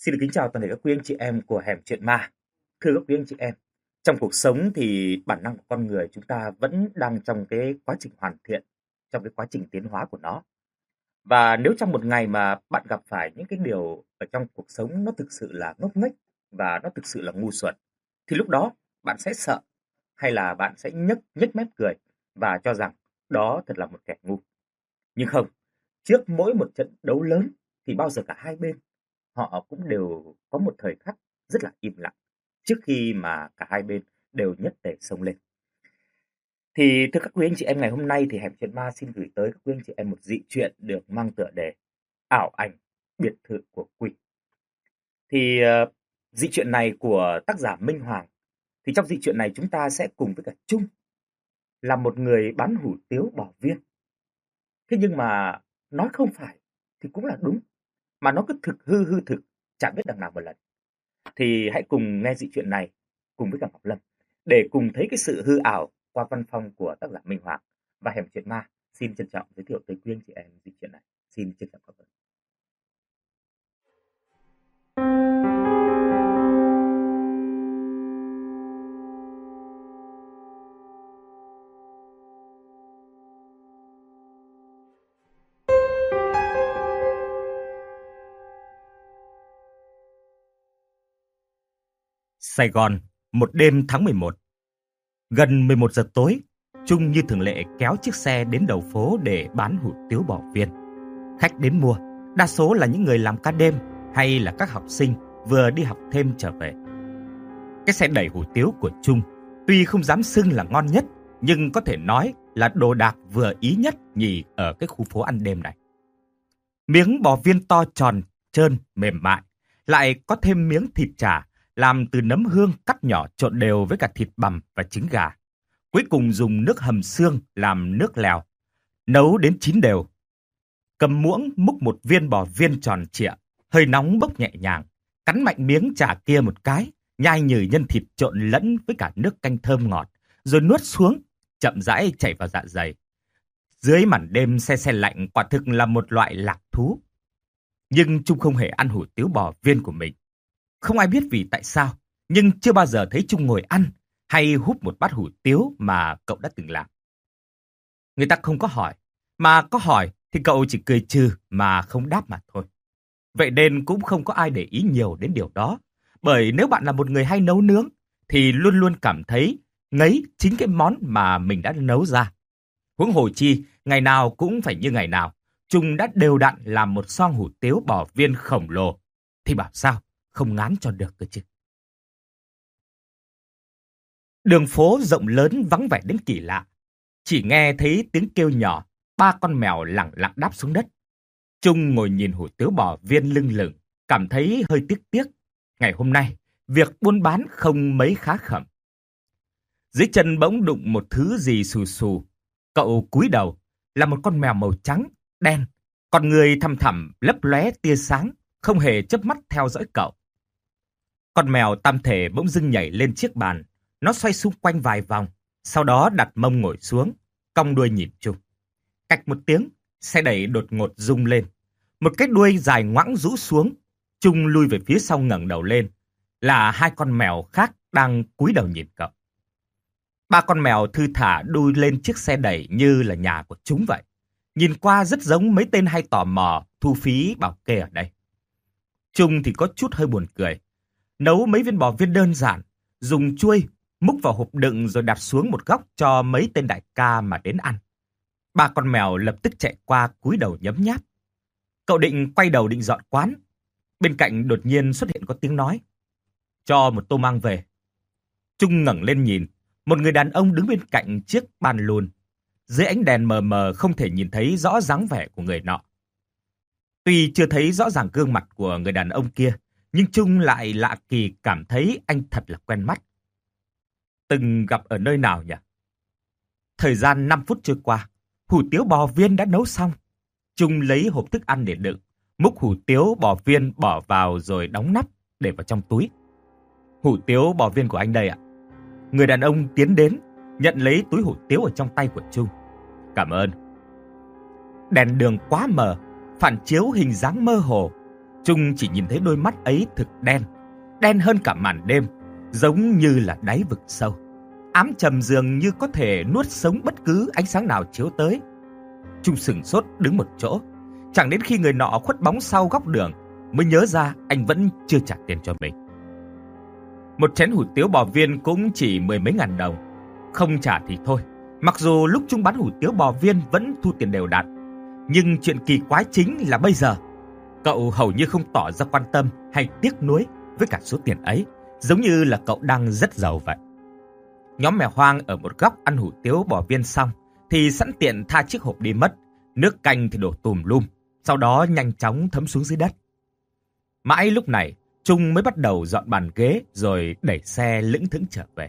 Xin được kính chào toàn thể các quý anh chị em của Hẻm Chuyện Ma. Thưa các quý anh chị em, trong cuộc sống thì bản năng của con người chúng ta vẫn đang trong cái quá trình hoàn thiện, trong cái quá trình tiến hóa của nó. Và nếu trong một ngày mà bạn gặp phải những cái điều ở trong cuộc sống nó thực sự là ngốc nghếch và nó thực sự là ngu xuẩn, thì lúc đó bạn sẽ sợ hay là bạn sẽ nhếch mép cười và cho rằng đó thật là một kẻ ngu. Nhưng không, trước mỗi một trận đấu lớn thì bao giờ cả hai bên họ cũng đều có một thời khắc rất là im lặng trước khi mà cả hai bên đều nhất tề xông lên. Thì thưa các quý anh chị em, ngày hôm nay thì Hẻm Chuyện Ma xin gửi tới các quý anh chị em một dị truyện được mang tựa đề Ảo ảnh biệt thự của quỷ. Thì dị truyện này của tác giả Minh Hoàng. Thì trong dị truyện này chúng ta sẽ cùng với cả Trung là một người bán hủ tiếu bò viên. Thế nhưng mà nói không phải thì cũng là đúng, mà nó cứ thực hư thực, chẳng biết đằng nào một lần. Thì hãy cùng nghe dị truyện này cùng với cả Ngọc Lâm để cùng thấy cái sự hư ảo qua văn phong của tác giả Minh Hoàng. Và Hẻm Chuyện Ma xin trân trọng giới thiệu tới quý anh chị em dị truyện này. Xin trân trọng cảm ơn. Sài Gòn, một đêm tháng 11. Gần 11 giờ tối, Trung như thường lệ kéo chiếc xe đến đầu phố để bán hủ tiếu bò viên. Khách đến mua, đa số là những người làm ca đêm hay là các học sinh vừa đi học thêm trở về. Cái xe đẩy hủ tiếu của Trung tuy không dám xưng là ngon nhất, nhưng có thể nói là đồ đạc vừa ý nhất nhì ở cái khu phố ăn đêm này. Miếng bò viên to tròn, trơn, mềm mại, lại có thêm miếng thịt chả làm từ nấm hương cắt nhỏ trộn đều với cả thịt bằm và trứng gà. Cuối cùng dùng nước hầm xương làm nước lèo, nấu đến chín đều. Cầm muỗng múc một viên bò viên tròn trịa, hơi nóng bốc nhẹ nhàng, cắn mạnh miếng chả kia một cái, nhai nhừ nhân thịt trộn lẫn với cả nước canh thơm ngọt, rồi nuốt xuống, chậm rãi chảy vào dạ dày. Dưới màn đêm se se lạnh quả thực là một loại lạc thú. Nhưng Trung không hề ăn hủ tiếu bò viên của mình. Không ai biết vì tại sao, nhưng chưa bao giờ thấy Trung ngồi ăn hay húp một bát hủ tiếu mà cậu đã từng làm. Người ta không có hỏi, mà có hỏi thì cậu chỉ cười trừ mà không đáp mà thôi. Vậy nên cũng không có ai để ý nhiều đến điều đó, bởi nếu bạn là một người hay nấu nướng thì luôn luôn cảm thấy ngấy chính cái món mà mình đã nấu ra. Huống hồ chi, ngày nào cũng phải như ngày nào, Trung đã đều đặn làm một xoong hủ tiếu bò viên khổng lồ, thì bảo sao không ngán cho được cơ chứ. Đường phố rộng lớn vắng vẻ đến kỳ lạ. Chỉ nghe thấy tiếng kêu nhỏ, 3 con mèo lẳng lặng đáp xuống đất. Trung ngồi nhìn hủ tiếu bò viên lưng lửng, cảm thấy hơi tiếc tiếc. Ngày hôm nay, việc buôn bán không mấy khá khẩm. Dưới chân bỗng đụng một thứ gì xù xù. Cậu cúi đầu, là một con mèo màu trắng, đen. Con người thăm thẳm lấp lóe tia sáng, không hề chớp mắt theo dõi cậu. Con mèo tam thể bỗng dưng nhảy lên chiếc bàn. Nó xoay xung quanh vài vòng, sau đó đặt mông ngồi xuống, cong đuôi nhìn Trung. Cạch một tiếng, xe đẩy đột ngột rung lên. Một cái đuôi dài ngoãng rũ xuống. Trung lui về phía sau ngẩng đầu lên. Là 2 con mèo khác đang cúi đầu nhìn cậu. 3 con mèo thư thả đuôi lên chiếc xe đẩy như là nhà của chúng vậy. Nhìn qua rất giống mấy tên hay tò mò thu phí bảo kê ở đây. Trung thì có chút hơi buồn cười. Nấu mấy viên bò viên đơn giản, dùng chuôi múc vào hộp đựng rồi đặt xuống một góc cho mấy tên đại ca mà đến ăn. 3 con mèo lập tức chạy qua cúi đầu nhấm nháp. Cậu định quay đầu định dọn quán. Bên cạnh đột nhiên xuất hiện có tiếng nói. Cho một tô mang về. Trung ngẩng lên nhìn. Một người đàn ông đứng bên cạnh chiếc bàn lùn. Dưới ánh đèn mờ mờ không thể nhìn thấy rõ dáng vẻ của người nọ. Tuy chưa thấy rõ ràng gương mặt của người đàn ông kia, nhưng Trung lại lạ kỳ cảm thấy anh thật là quen mắt. Từng gặp ở nơi nào nhỉ? Thời gian 5 phút trôi qua, hủ tiếu bò viên đã nấu xong. Trung lấy hộp thức ăn để đựng, múc hủ tiếu bò viên bỏ vào rồi đóng nắp để vào trong túi. Hủ tiếu bò viên của anh đây ạ. Người đàn ông tiến đến, nhận lấy túi hủ tiếu ở trong tay của Trung. Cảm ơn. Đèn đường quá mờ, phản chiếu hình dáng mơ hồ. Trung chỉ nhìn thấy đôi mắt ấy thực đen, đen hơn cả màn đêm, giống như là đáy vực sâu. Ám trầm dường như có thể nuốt sống bất cứ ánh sáng nào chiếu tới. Trung sửng sốt đứng một chỗ, chẳng đến khi người nọ khuất bóng sau góc đường mới nhớ ra anh vẫn chưa trả tiền cho mình. Một chén hủ tiếu bò viên cũng chỉ 10 mấy ngàn đồng. Không trả thì thôi, mặc dù lúc Trung bán hủ tiếu bò viên vẫn thu tiền đều đặn. Nhưng chuyện kỳ quái chính là bây giờ, cậu hầu như không tỏ ra quan tâm hay tiếc nuối với cả số tiền ấy, giống như là cậu đang rất giàu vậy. Nhóm mèo hoang ở một góc ăn hủ tiếu bò viên xong thì sẵn tiện tha chiếc hộp đi mất, nước canh thì đổ tùm lum, sau đó nhanh chóng thấm xuống dưới đất. Mãi lúc này, Trung mới bắt đầu dọn bàn ghế rồi đẩy xe lững thững trở về.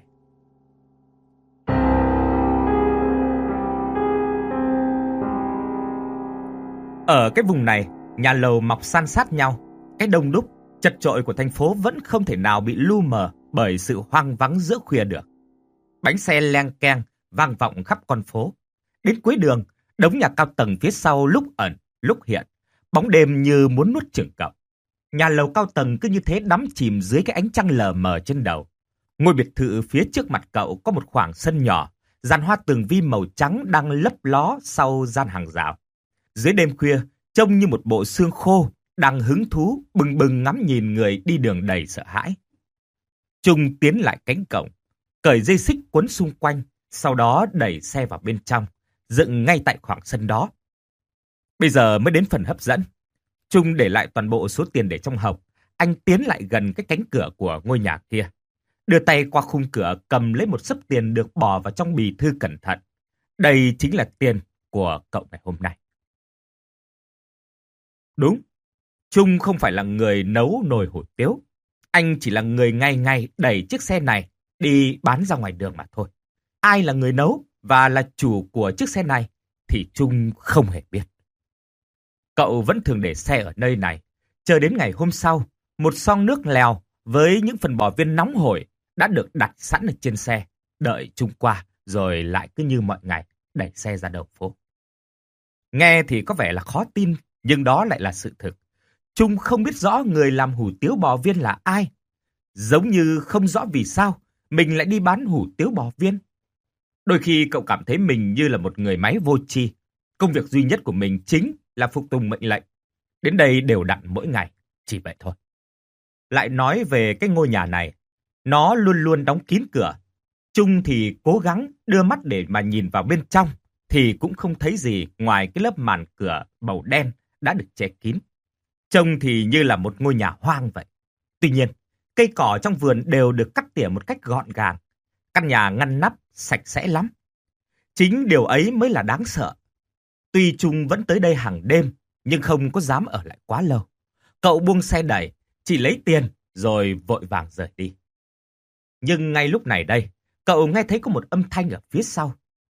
Ở cái vùng này, nhà lầu mọc san sát nhau, cái đông đúc, chật chội của thành phố vẫn không thể nào bị lu mờ bởi sự hoang vắng giữa khuya được. Bánh xe leng keng vang vọng khắp con phố. Đến cuối đường, đống nhà cao tầng phía sau lúc ẩn, lúc hiện, bóng đêm như muốn nuốt chửng cậu. Nhà lầu cao tầng cứ như thế đắm chìm dưới cái ánh trăng lờ mờ trên đầu. Ngôi biệt thự phía trước mặt cậu có một khoảng sân nhỏ, dàn hoa tường vi màu trắng đang lấp ló sau gian hàng rào. Dưới đêm khuya, trông như một bộ xương khô đang hứng thú bừng bừng ngắm nhìn người đi đường đầy sợ hãi. Trung tiến lại cánh cổng, cởi dây xích quấn xung quanh, sau đó đẩy xe vào bên trong, dựng ngay tại khoảng sân đó. Bây giờ mới đến phần hấp dẫn. Trung để lại toàn bộ số tiền để trong hộp. Anh tiến lại gần cái cánh cửa của ngôi nhà kia, đưa tay qua khung cửa cầm lấy một xấp tiền được bỏ vào trong bì thư cẩn thận. Đây chính là tiền của cậu ngày hôm nay. Đúng, Trung không phải là người nấu nồi hủ tiếu. Anh chỉ là người ngày ngày đẩy chiếc xe này đi bán ra ngoài đường mà thôi. Ai là người nấu và là chủ của chiếc xe này thì Trung không hề biết. Cậu vẫn thường để xe ở nơi này, chờ đến ngày hôm sau, một xoong nước lèo với những phần bò viên nóng hổi đã được đặt sẵn ở trên xe, đợi Trung qua rồi lại cứ như mọi ngày đẩy xe ra đầu phố. Nghe thì có vẻ là khó tin, nhưng đó lại là sự thực. Trung không biết rõ người làm hủ tiếu bò viên là ai. Giống như không rõ vì sao mình lại đi bán hủ tiếu bò viên. Đôi khi cậu cảm thấy mình như là một người máy vô tri. Công việc duy nhất của mình chính là phục tùng mệnh lệnh. Đến đây đều đặn mỗi ngày, chỉ vậy thôi. Lại nói về cái ngôi nhà này, nó luôn luôn đóng kín cửa. Trung thì cố gắng đưa mắt để mà nhìn vào bên trong, thì cũng không thấy gì ngoài cái lớp màn cửa màu đen đã được che kín. Trông thì như là một ngôi nhà hoang vậy. Tuy nhiên, cây cỏ trong vườn đều được cắt tỉa một cách gọn gàng. Căn nhà ngăn nắp, sạch sẽ lắm. Chính điều ấy mới là đáng sợ. Tuy Trung vẫn tới đây hàng đêm, nhưng không có dám ở lại quá lâu. Cậu buông xe đẩy, chỉ lấy tiền rồi vội vàng rời đi. Nhưng ngay lúc này đây, cậu nghe thấy có một âm thanh ở phía sau.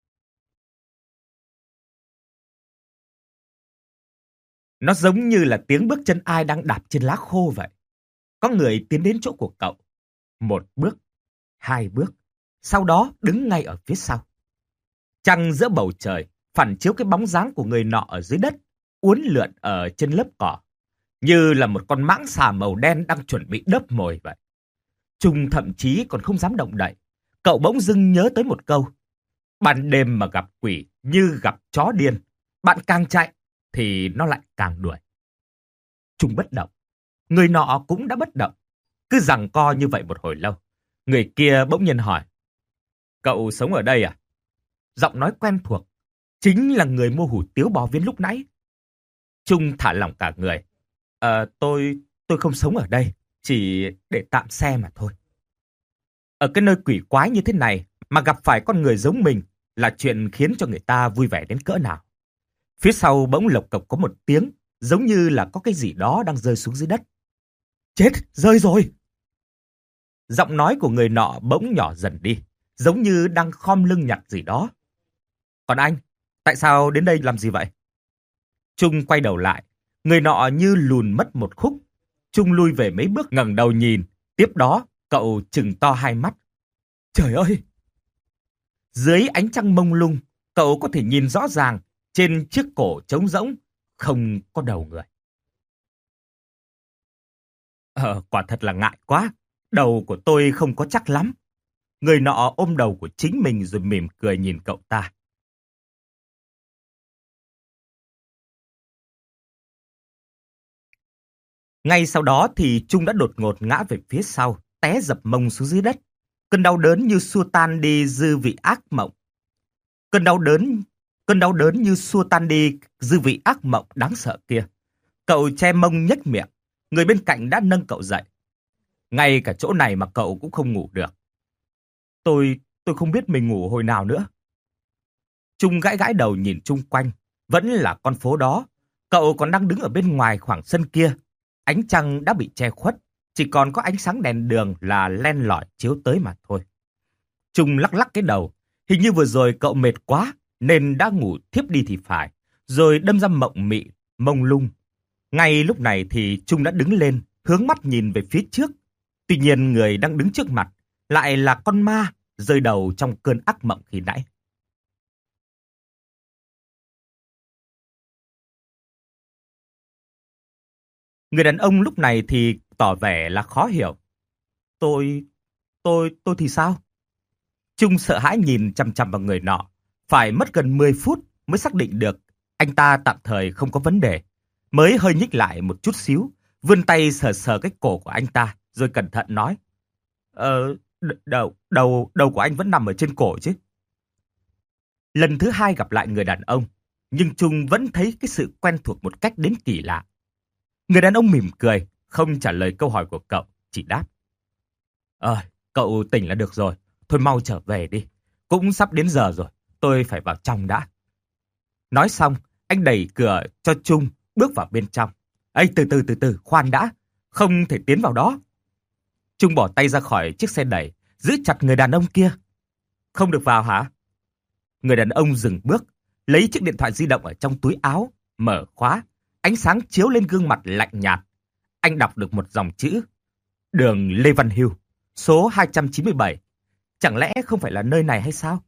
Nó giống như là tiếng bước chân ai đang đạp trên lá khô vậy. Có người tiến đến chỗ của cậu. Một bước, hai bước, sau đó đứng ngay ở phía sau. Trăng giữa bầu trời phản chiếu cái bóng dáng của người nọ ở dưới đất, uốn lượn ở trên lớp cỏ, như là một con mãng xà màu đen đang chuẩn bị đớp mồi vậy. Trung thậm chí còn không dám động đậy. Cậu bỗng dưng nhớ tới một câu: ban đêm mà gặp quỷ như gặp chó điên, bạn càng chạy thì nó lại càng đuổi. Trung bất động. Người nọ cũng đã bất động. Cứ giằng co như vậy một hồi lâu. Người kia bỗng nhiên hỏi: cậu sống ở đây à? Giọng nói quen thuộc. Chính là người mua hủ tiếu bò viên lúc nãy. Trung thả lỏng cả người. Tôi không sống ở đây, chỉ để tạm xe mà thôi. Ở cái nơi quỷ quái như thế này mà gặp phải con người giống mình là chuyện khiến cho người ta vui vẻ đến cỡ nào. Phía sau bỗng lộc cộc có một tiếng, giống như là có cái gì đó đang rơi xuống dưới đất. Chết, rơi rồi! Giọng nói của người nọ bỗng nhỏ dần đi, giống như đang khom lưng nhặt gì đó. Còn anh, tại sao đến đây làm gì vậy? Trung quay đầu lại, người nọ như lùn mất một khúc. Trung lui về mấy bước ngẩng đầu nhìn, tiếp đó cậu trừng to hai mắt. Trời ơi! Dưới ánh trăng mông lung, cậu có thể nhìn rõ ràng trên chiếc cổ trống rỗng, không có đầu người. Quả thật là ngại quá. Đầu của tôi không có chắc lắm. Người nọ ôm đầu của chính mình rồi mỉm cười nhìn cậu ta. Ngay sau đó thì Trung đã đột ngột ngã về phía sau, té dập mông xuống dưới đất. Cơn đau đớn như xua tan đi dư vị ác mộng. Cơn đau đớn như xua tan đi dư vị ác mộng đáng sợ kia. Cậu che mông nhếch miệng, người bên cạnh đã nâng cậu dậy. Ngay cả chỗ này mà cậu cũng không ngủ được. Tôi không biết mình ngủ hồi nào nữa. Trung gãi gãi đầu nhìn chung quanh, vẫn là con phố đó. Cậu còn đang đứng ở bên ngoài khoảng sân kia. Ánh trăng đã bị che khuất, chỉ còn có ánh sáng đèn đường là len lỏi chiếu tới mà thôi. Trung lắc lắc cái đầu, hình như vừa rồi cậu mệt quá nên đã ngủ thiếp đi thì phải, rồi đâm ra mộng mị, mông lung. Ngay lúc này thì Trung đã đứng lên, hướng mắt nhìn về phía trước. Tuy nhiên người đang đứng trước mặt lại là con ma rơi đầu trong cơn ác mộng khi nãy. Người đàn ông lúc này thì tỏ vẻ là khó hiểu. Tôi thì sao? Trung sợ hãi nhìn chằm chằm vào người nọ. Phải mất gần 10 phút mới xác định được anh ta tạm thời không có vấn đề. Mới hơi nhích lại một chút xíu, vươn tay sờ sờ cái cổ của anh ta, rồi cẩn thận nói. Đầu của anh vẫn nằm ở trên cổ chứ. Lần thứ hai gặp lại người đàn ông, nhưng Trung vẫn thấy cái sự quen thuộc một cách đến kỳ lạ. Người đàn ông mỉm cười, không trả lời câu hỏi của cậu, chỉ đáp. Cậu tỉnh là được rồi, thôi mau trở về đi. Cũng sắp đến giờ rồi, tôi phải vào trong đã. Nói xong, anh đẩy cửa cho Trung bước vào bên trong. Từ từ, khoan đã, không thể tiến vào đó. Trung bỏ tay ra khỏi chiếc xe đẩy, giữ chặt người đàn ông kia. Không được vào hả? Người đàn ông dừng bước, lấy chiếc điện thoại di động ở trong túi áo, mở khóa. Ánh sáng chiếu lên gương mặt lạnh nhạt. Anh đọc được một dòng chữ. Đường Lê Văn Hưu, số 297. Chẳng lẽ không phải là nơi này hay sao?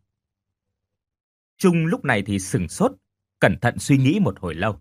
Trung lúc này thì sửng sốt, cẩn thận suy nghĩ một hồi lâu.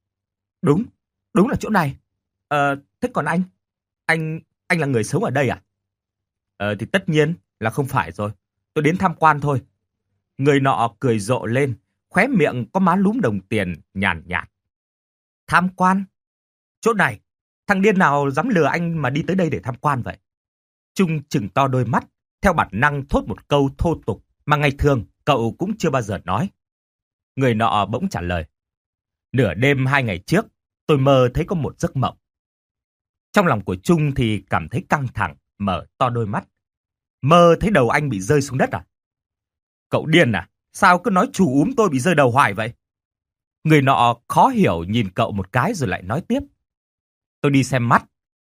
Đúng là chỗ này. Thế còn anh là người sống ở đây à? Thì tất nhiên là không phải rồi. Tôi đến tham quan thôi. Người nọ cười rộ lên, khóe miệng có má lúm đồng tiền nhàn nhạt. Tham quan? Chỗ này, thằng điên nào dám lừa anh mà đi tới đây để tham quan vậy? Trung trừng to đôi mắt, theo bản năng thốt một câu thô tục mà ngày thường cậu cũng chưa bao giờ nói. Người nọ bỗng trả lời. Nửa đêm 2 ngày trước, tôi mơ thấy có một giấc mộng. Trong lòng của Trung thì cảm thấy căng thẳng, mở to đôi mắt. Mơ thấy đầu anh bị rơi xuống đất à? Cậu điên à? Sao cứ nói chú úm tôi bị rơi đầu hoài vậy? Người nọ khó hiểu nhìn cậu một cái rồi lại nói tiếp. Tôi đi xem mắt.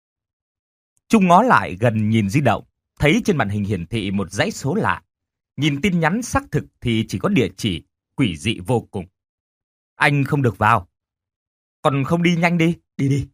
Trung ngó lại gần nhìn di động, thấy trên màn hình hiển thị một dãy số lạ. Nhìn tin nhắn xác thực thì chỉ có địa chỉ, quỷ dị vô cùng. Anh không được vào. Còn không đi nhanh đi, đi.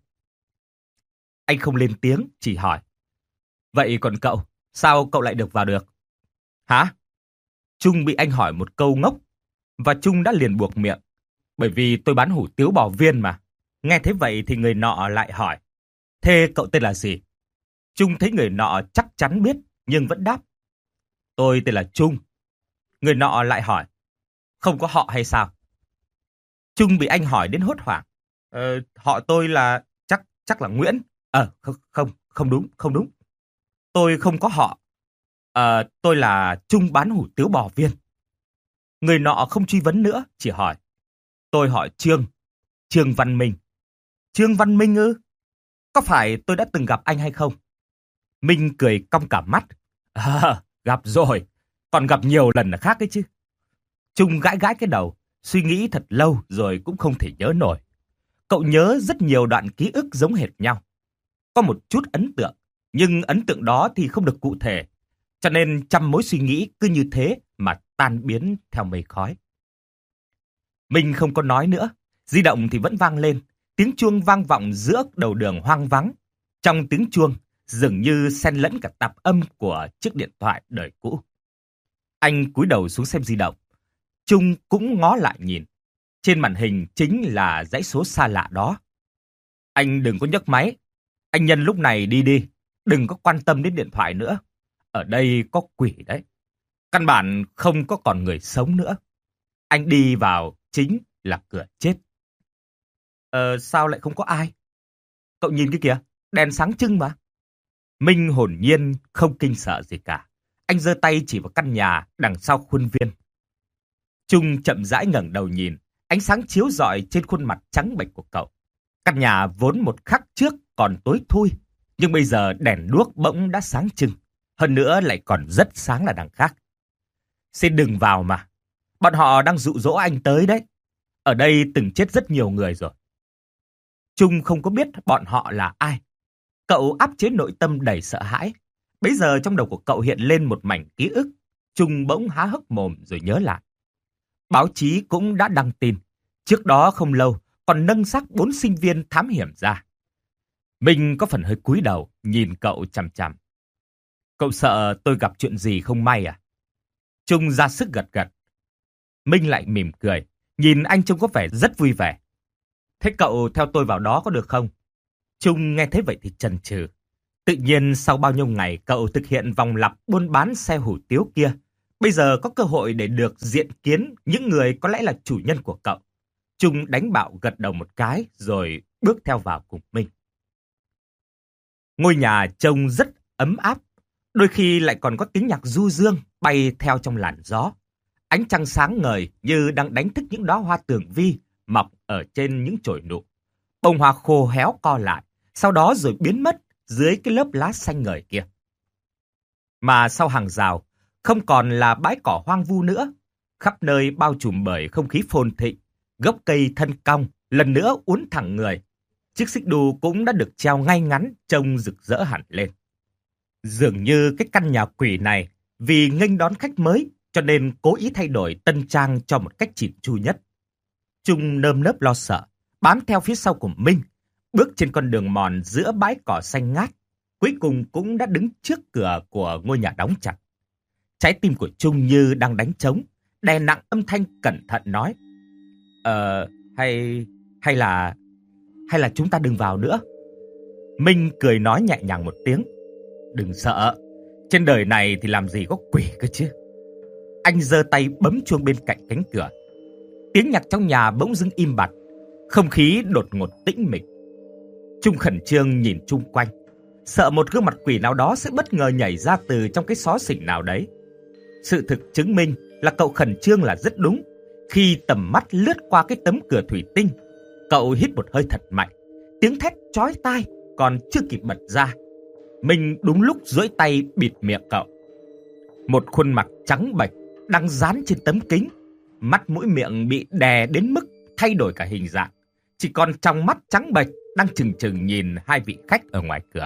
Anh không lên tiếng, chỉ hỏi. Vậy còn cậu, sao cậu lại được vào được? Hả? Trung bị anh hỏi một câu ngốc, và Trung đã liền buộc miệng. Bởi vì tôi bán hủ tiếu bò viên mà. Nghe thế vậy thì người nọ lại hỏi. Thế cậu tên là gì? Trung thấy người nọ chắc chắn biết, nhưng vẫn đáp. Tôi tên là Trung. Người nọ lại hỏi. Không có họ hay sao? Trung bị anh hỏi đến hốt hoảng. Họ tôi là... chắc là Nguyễn. Không đúng. Tôi không có họ. Tôi là Trung bán hủ tiếu bò viên. Người nọ không truy vấn nữa, chỉ hỏi. Tôi hỏi Trương Văn Minh. Trương Văn Minh ư? Có phải tôi đã từng gặp anh hay không? Minh cười cong cả mắt. Gặp rồi, còn gặp nhiều lần là khác ấy chứ. Trung gãi gãi cái đầu, suy nghĩ thật lâu rồi cũng không thể nhớ nổi. Cậu nhớ rất nhiều đoạn ký ức giống hệt nhau. Có một chút ấn tượng, nhưng ấn tượng đó thì không được cụ thể. Cho nên trăm mối suy nghĩ cứ như thế mà tan biến theo mây khói. Mình không có nói nữa, di động thì vẫn vang lên, tiếng chuông vang vọng giữa đầu đường hoang vắng. Trong tiếng chuông, dường như xen lẫn cả tạp âm của chiếc điện thoại đời cũ. Anh cúi đầu xuống xem di động. Trung cũng ngó lại nhìn. Trên màn hình chính là dãy số xa lạ đó. Anh đừng có nhấc máy. Anh nhân lúc này đi đi, đừng có quan tâm đến điện thoại nữa. Ở đây có quỷ đấy. Căn bản không có còn người sống nữa. Anh đi vào chính là cửa chết. Sao lại không có ai? Cậu nhìn cái kìa, đèn sáng trưng mà. Minh hồn nhiên không kinh sợ gì cả. Anh giơ tay chỉ vào căn nhà đằng sau khuôn viên. Trung chậm rãi ngẩng đầu nhìn, ánh sáng chiếu rọi trên khuôn mặt trắng bệch của cậu. Căn nhà vốn một khắc trước còn tối thui, nhưng bây giờ đèn đuốc bỗng đã sáng trưng. Hơn nữa lại còn rất sáng là đằng khác. Xin đừng vào mà. Bọn họ đang dụ dỗ anh tới đấy. Ở đây từng chết rất nhiều người rồi. Trung không có biết bọn họ là ai. Cậu áp chế nội tâm đầy sợ hãi. Bấy giờ trong đầu của cậu hiện lên một mảnh ký ức. Trung bỗng há hốc mồm rồi nhớ lại. Báo chí cũng đã đăng tin. Trước đó không lâu còn nâng xác 4 sinh viên thám hiểm ra. Mình có phần hơi cúi đầu nhìn cậu chằm chằm. Cậu sợ tôi gặp chuyện gì không may à? Trung ra sức gật gật. Minh lại mỉm cười, nhìn anh trông có vẻ rất vui vẻ. Thế cậu theo tôi vào đó có được không? Trung nghe thấy vậy thì chần chừ. Tự nhiên sau bao nhiêu ngày cậu thực hiện vòng lặp buôn bán xe hủ tiếu kia, bây giờ có cơ hội để được diện kiến những người có lẽ là chủ nhân của cậu. Trung đánh bạo gật đầu một cái rồi bước theo vào cùng Minh. Ngôi nhà trông rất ấm áp, đôi khi lại còn có tiếng nhạc du dương bay theo trong làn gió. Ánh trăng sáng ngời như đang đánh thức những đóa hoa tường vi mọc ở trên những chồi nụ. Bông hoa khô héo co lại, sau đó rồi biến mất dưới cái lớp lá xanh ngời kia. Mà sau hàng rào, không còn là bãi cỏ hoang vu nữa. Khắp nơi bao trùm bởi không khí phồn thịnh, gốc cây thân cong, lần nữa uốn thẳng người. Chiếc xích đu cũng đã được treo ngay ngắn, trông rực rỡ hẳn lên. Dường như cái căn nhà quỷ này, vì nghênh đón khách mới, cho nên cố ý thay đổi tân trang cho một cách chỉn chu nhất. Trung nơm nớp lo sợ, bám theo phía sau của Minh, bước trên con đường mòn giữa bãi cỏ xanh ngát, cuối cùng cũng đã đứng trước cửa của ngôi nhà đóng chặt. Trái tim của Trung như đang đánh trống, đè nặng âm thanh cẩn thận nói. Hay là chúng ta đừng vào nữa. Minh cười nói nhẹ nhàng một tiếng. Đừng sợ, trên đời này thì làm gì có quỷ cơ chứ. Anh giơ tay bấm chuông bên cạnh cánh cửa. Tiếng nhạc trong nhà bỗng dưng im bặt, không khí đột ngột tĩnh mịch. Trung khẩn trương nhìn chung quanh, sợ một gương mặt quỷ nào đó sẽ bất ngờ nhảy ra từ trong cái xó xỉnh nào đấy. Sự thực chứng minh là cậu khẩn trương là rất đúng. Khi tầm mắt lướt qua cái tấm cửa thủy tinh, cậu hít một hơi thật mạnh. Tiếng thét chói tai còn chưa kịp bật ra, mình đúng lúc duỗi tay bịt miệng cậu. Một khuôn mặt trắng bệch đang dán trên tấm kính, mắt mũi miệng bị đè đến mức thay đổi cả hình dạng, chỉ còn trong mắt trắng bệch đang chừng chừng nhìn hai vị khách ở ngoài cửa.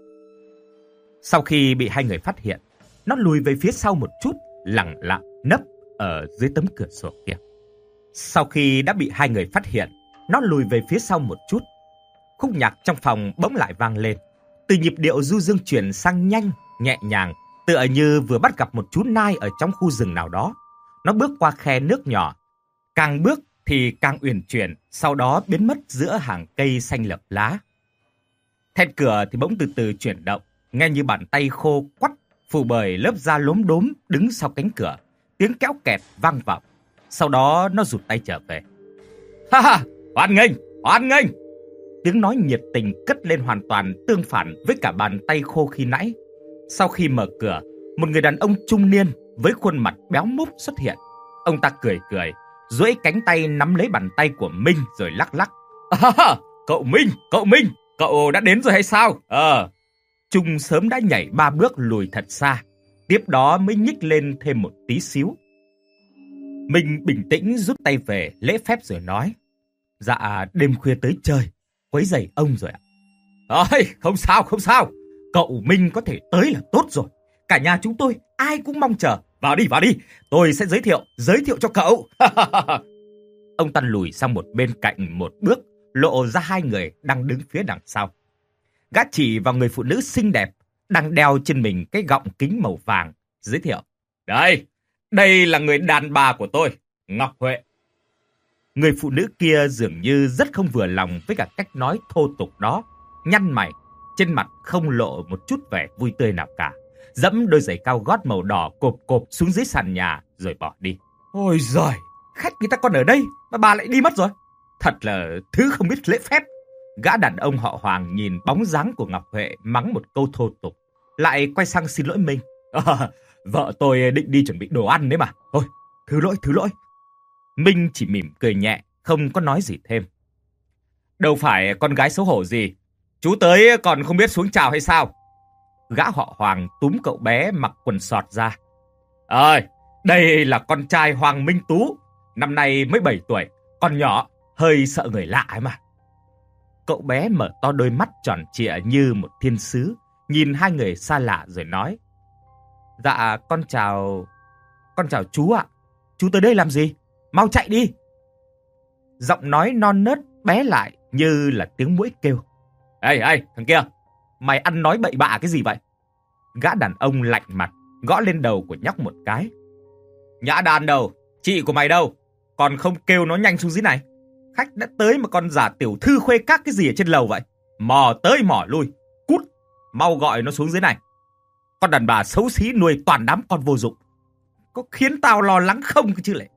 Sau khi bị hai người phát hiện, nó lùi về phía sau một chút, lẳng lặng nấp ở dưới tấm cửa sổ kia. Sau khi đã bị hai người phát hiện, nó lùi về phía sau một chút. Khúc nhạc trong phòng bỗng lại vang lên, từ nhịp điệu du dương chuyển sang nhanh, nhẹ nhàng, tựa như vừa bắt gặp một chú nai ở trong khu rừng nào đó. Nó bước qua khe nước nhỏ, càng bước thì càng uyển chuyển, sau đó biến mất giữa hàng cây xanh lợp lá. Then cửa thì bỗng từ từ chuyển động, nghe như bàn tay khô quắt phủ bởi lớp da lốm đốm đứng sau cánh cửa. Tiếng kéo kẹt vang vọng, sau đó nó rụt tay trở về. Ha ha, hoan nghênh, hoan nghênh. Tiếng nói nhiệt tình cất lên hoàn toàn tương phản với cả bàn tay khô khi nãy. Sau khi mở cửa, một người đàn ông trung niên với khuôn mặt béo múp xuất hiện. Ông ta cười cười, duỗi cánh tay nắm lấy bàn tay của Minh rồi lắc lắc. Cậu Minh, cậu đã đến rồi hay sao? Trung sớm đã nhảy 3 bước lùi thật xa, tiếp đó mới nhích lên thêm một tí xíu. Minh bình tĩnh rút tay về, lễ phép rồi nói. Dạ, đêm khuya tới chơi, quấy rầy ông rồi ạ. Không sao. Cậu Minh có thể tới là tốt rồi. Cả nhà chúng tôi ai cũng mong chờ. Vào đi, tôi sẽ giới thiệu cho cậu. Ông ta lùi sang một bên cạnh một bước, lộ ra hai người đang đứng phía đằng sau. Gã chỉ vào người phụ nữ xinh đẹp đang đeo trên mình cái gọng kính màu vàng, giới thiệu. Đây là người đàn bà của tôi, Ngọc Huệ. Người phụ nữ kia dường như rất không vừa lòng với cả cách nói thô tục đó, nhăn mày. trên mặt không lộ một chút vẻ vui tươi nào cả, dẫm đôi giày cao gót màu đỏ cộp cộp xuống dưới sàn nhà rồi bỏ đi. Ôi giời, khách người ta còn ở đây mà bà lại đi mất rồi. Thật là thứ không biết lễ phép. Gã đàn ông họ Hoàng nhìn bóng dáng của Ngọc Huệ mắng một câu thô tục, lại quay sang xin lỗi Minh. Vợ tôi định đi chuẩn bị đồ ăn đấy mà. Thôi, thứ lỗi. Minh chỉ mỉm cười nhẹ, không có nói gì thêm. Đâu phải con gái xấu hổ gì, chú tới còn không biết xuống chào hay sao? Gã họ Hoàng túm cậu bé mặc quần sọt ra. Đây là con trai Hoàng Minh Tú, năm nay mới 7 tuổi, còn nhỏ, hơi sợ người lạ ấy mà. Cậu bé mở to đôi mắt tròn trịa như một thiên sứ, nhìn hai người xa lạ rồi nói. Dạ, con chào chú ạ. Chú tới đây làm gì? Mau chạy đi. Giọng nói non nớt bé lại như là tiếng muỗi kêu. Ê, thằng kia, mày ăn nói bậy bạ cái gì vậy? Gã đàn ông lạnh mặt, gõ lên đầu của nhóc một cái. Nhã đàn đâu? Chị của mày đâu? Còn không kêu nó nhanh xuống dưới này. Khách đã tới mà còn giả tiểu thư khuê các cái gì ở trên lầu vậy? Mò tới mò lui. Cút, mau gọi nó xuống dưới này. Con đàn bà xấu xí nuôi toàn đám con vô dụng. Có khiến tao lo lắng không chứ lệ.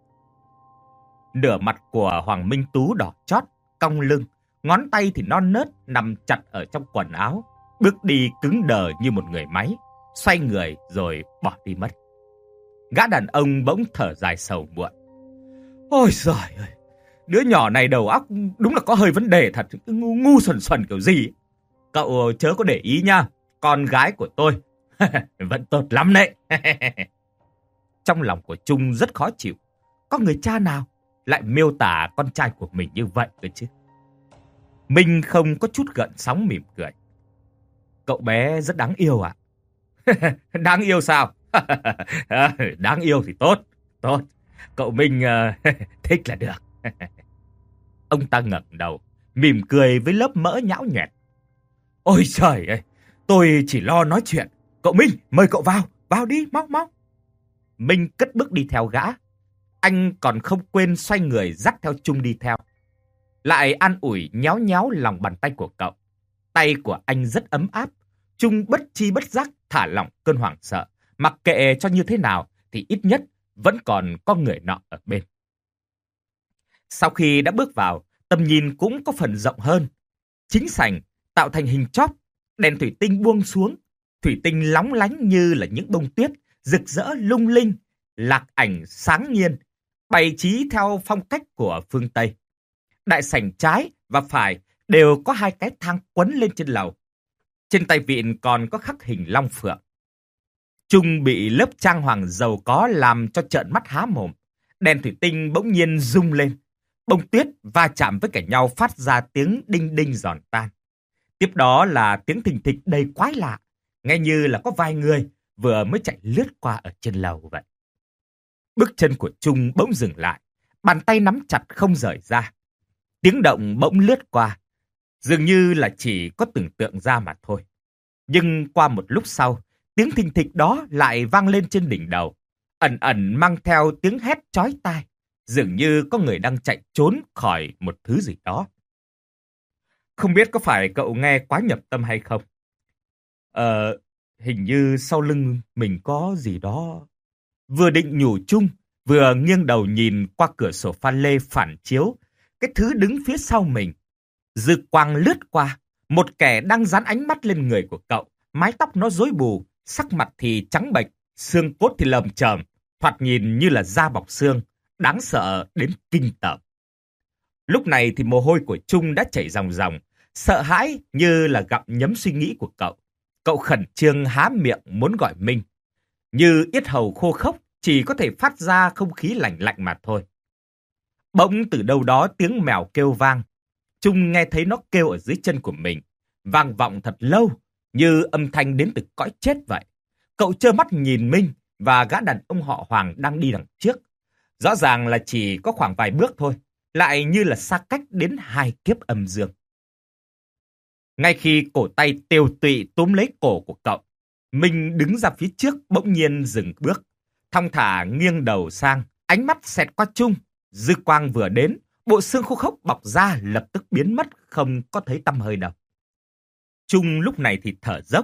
Nửa mặt của Hoàng Minh Tú đỏ chót, cong lưng, ngón tay thì non nớt nằm chặt ở trong quần áo, bước đi cứng đờ như một người máy, xoay người rồi bỏ đi mất. Gã đàn ông bỗng thở dài sầu muộn. Ôi giời ơi, đứa nhỏ này đầu óc đúng là có hơi vấn đề thật, ngu xuẩn kiểu gì ấy. Cậu chớ có để ý nha, con gái của tôi vẫn tốt lắm đấy. Trong lòng của Trung rất khó chịu. Có người cha nào lại miêu tả con trai của mình như vậy cơ chứ? Minh không có chút gợn sóng mỉm cười. Cậu bé rất đáng yêu ạ. Đáng yêu sao? Đáng yêu thì tốt. Cậu Minh thích là được. Ông ta ngẩng đầu, mỉm cười với lớp mỡ nhão nhẹt. Ôi trời ơi, tôi chỉ lo nói chuyện. Cậu Minh, mời cậu vào đi, mau. Minh cất bước đi theo gã. Anh còn không quên xoay người dắt theo Trung đi theo. Lại an ủi nhéo lòng bàn tay của cậu. Tay của anh rất ấm áp. Trung bất chi bất giác thả lỏng cơn hoảng sợ. Mặc kệ cho như thế nào thì ít nhất vẫn còn có người nọ ở bên. Sau khi đã bước vào, tầm nhìn cũng có phần rộng hơn. Chính sảnh tạo thành hình chóp, đèn thủy tinh buông xuống. Thủy tinh lóng lánh như là những bông tuyết, rực rỡ lung linh, lạc ảnh sáng nhiên, bày trí theo phong cách của phương Tây. Đại sảnh trái và phải đều có hai cái thang quấn lên trên lầu. Trên tay vịn còn có khắc hình long phượng. Trung bị lớp trang hoàng giàu có làm cho trợn mắt há mồm. Đèn thủy tinh bỗng nhiên rung lên. Bông tuyết va chạm với cả nhau phát ra tiếng đinh đinh giòn tan. Tiếp đó là tiếng thình thịch đầy quái lạ, nghe như là có vài người vừa mới chạy lướt qua ở trên lầu vậy. Bước chân của Trung bỗng dừng lại, bàn tay nắm chặt không rời ra. Tiếng động bỗng lướt qua, dường như là chỉ có tưởng tượng ra mà thôi. Nhưng qua một lúc sau, tiếng thình thịch đó lại vang lên trên đỉnh đầu, ẩn ẩn mang theo tiếng hét chói tai, dường như có người đang chạy trốn khỏi một thứ gì đó. Không biết có phải cậu nghe quá nhập tâm hay không? Hình như sau lưng mình có gì đó. Vừa định nhủ Trung, vừa nghiêng đầu nhìn qua cửa sổ pha lê phản chiếu cái thứ đứng phía sau mình. Dư quang lướt qua, một kẻ đang dán ánh mắt lên người của cậu. Mái tóc nó rối bù, sắc mặt thì trắng bệch, xương cốt thì lởm chởm, thoạt nhìn như là da bọc xương, đáng sợ đến kinh tởm. Lúc này thì mồ hôi của Trung đã chảy ròng ròng, sợ hãi như là gặm nhấm suy nghĩ của cậu. Cậu khẩn trương há miệng muốn gọi Minh, như yết hầu khô khốc, chỉ có thể phát ra không khí lạnh lạnh mà thôi. Bỗng từ đâu đó tiếng mèo kêu vang. Trung nghe thấy nó kêu ở dưới chân của mình, vang vọng thật lâu, như âm thanh đến từ cõi chết vậy. Cậu trơ mắt nhìn Minh và gã đàn ông họ Hoàng đang đi đằng trước. Rõ ràng là chỉ có khoảng vài bước thôi, lại như là xa cách đến 2 kiếp âm dương. Ngay khi cổ tay tiều tụy túm lấy cổ của cậu, Minh đứng ra phía trước bỗng nhiên dừng bước, thong thả nghiêng đầu sang, ánh mắt xẹt qua Trung. Dư quang vừa đến, bộ xương khô khốc bọc da lập tức biến mất, không có thấy tăm hơi đâu. Trung lúc này thì thở dốc.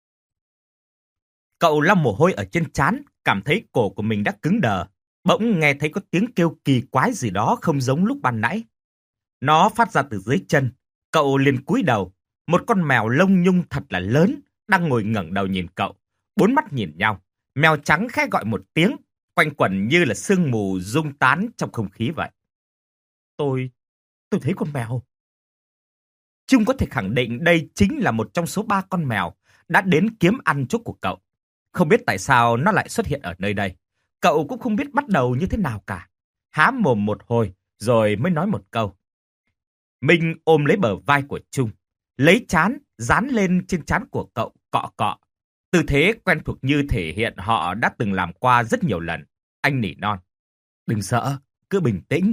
Cậu lau mồ hôi ở trên trán, cảm thấy cổ của mình đã cứng đờ. Bỗng nghe thấy có tiếng kêu kỳ quái gì đó không giống lúc ban nãy. Nó phát ra từ dưới chân. Cậu liền cúi đầu. Một con mèo lông nhung thật là lớn đang ngồi ngẩng đầu nhìn cậu. Bốn mắt nhìn nhau. Mèo trắng khẽ gọi một tiếng, quanh quẩn như là sương mù rung tán trong không khí vậy. Tôi thấy con mèo. Trung có thể khẳng định đây chính là một trong số 3 con mèo đã đến kiếm ăn chỗ của cậu. Không biết tại sao nó lại xuất hiện ở nơi đây. Cậu cũng không biết bắt đầu như thế nào cả. Há mồm một hồi rồi mới nói một câu. Minh ôm lấy bờ vai của Trung, lấy trán dán lên trên trán của cậu cọ cọ. Tư thế quen thuộc như thể hiện họ đã từng làm qua rất nhiều lần. Anh nỉ non. Đừng sợ, cứ bình tĩnh.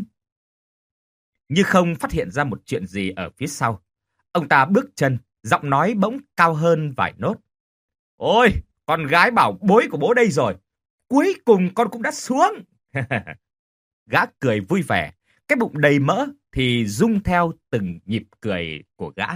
Như không phát hiện ra một chuyện gì ở phía sau. Ông ta bước chân, giọng nói bỗng cao hơn vài nốt. Ôi, con gái bảo bối của bố đây rồi. Cuối cùng con cũng đã xuống. Gã cười vui vẻ, cái bụng đầy mỡ thì rung theo từng nhịp cười của gã.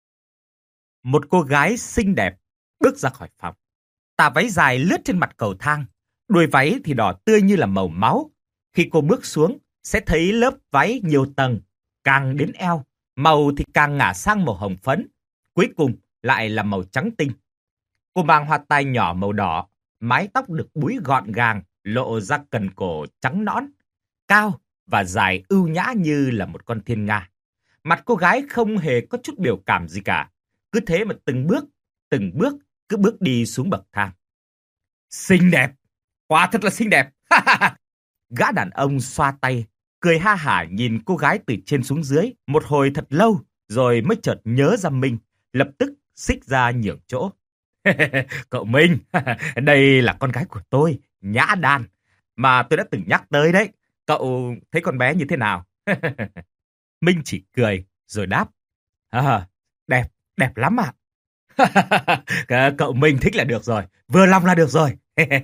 Một cô gái xinh đẹp bước ra khỏi phòng. Tà váy dài lướt trên mặt cầu thang, đuôi váy thì đỏ tươi như là màu máu. Khi cô bước xuống, sẽ thấy lớp váy nhiều tầng, càng đến eo, màu thì càng ngả sang màu hồng phấn, cuối cùng lại là màu trắng tinh. Cô mang hoa tai nhỏ màu đỏ, mái tóc được búi gọn gàng, lộ ra cần cổ trắng nõn, cao và dài ưu nhã như là một con thiên nga. Mặt cô gái không hề có chút biểu cảm gì cả, cứ thế mà từng bước, cứ bước đi xuống bậc thang. Xinh đẹp, quả thật là xinh đẹp. Gã đàn ông xoa tay, cười ha hả nhìn cô gái từ trên xuống dưới, một hồi thật lâu, rồi mới chợt nhớ ra Minh, lập tức xích ra nhường chỗ. Cậu Minh, đây là con gái của tôi, Nhã Đan, mà tôi đã từng nhắc tới đấy. Cậu thấy con bé như thế nào? Minh chỉ cười rồi đáp. Đẹp, đẹp lắm ạ. Cậu Minh thích là được rồi, vừa lòng là được rồi.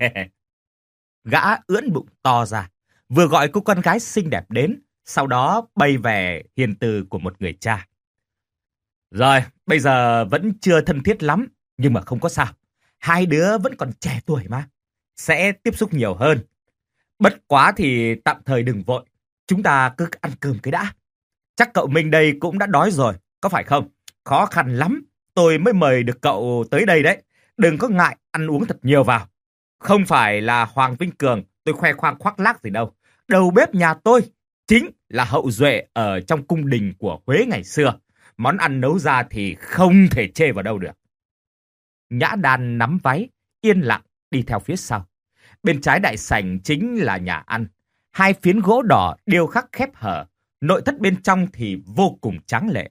Gã ưỡn bụng to ra, vừa gọi cô con gái xinh đẹp đến, sau đó bày vẻ hiền từ của một người cha. Rồi, bây giờ vẫn chưa thân thiết lắm, nhưng mà không có sao. Hai đứa vẫn còn trẻ tuổi mà, sẽ tiếp xúc nhiều hơn. Bất quá thì tạm thời đừng vội, chúng ta cứ ăn cơm cái đã. Chắc cậu Minh đây cũng đã đói rồi, có phải không? Khó khăn lắm, tôi mới mời được cậu tới đây đấy. Đừng có ngại ăn uống thật nhiều vào. Không phải là Hoàng Vinh Cường tôi khoe khoang khoác lác gì đâu. Đầu bếp nhà tôi chính là hậu duệ ở trong cung đình của Huế ngày xưa. Món ăn nấu ra thì không thể chê vào đâu được. Nhã Đan nắm váy, yên lặng đi theo phía sau. Bên trái đại sảnh chính là nhà ăn. Hai phiến gỗ đỏ điêu khắc khép hở. Nội thất bên trong thì vô cùng tráng lệ.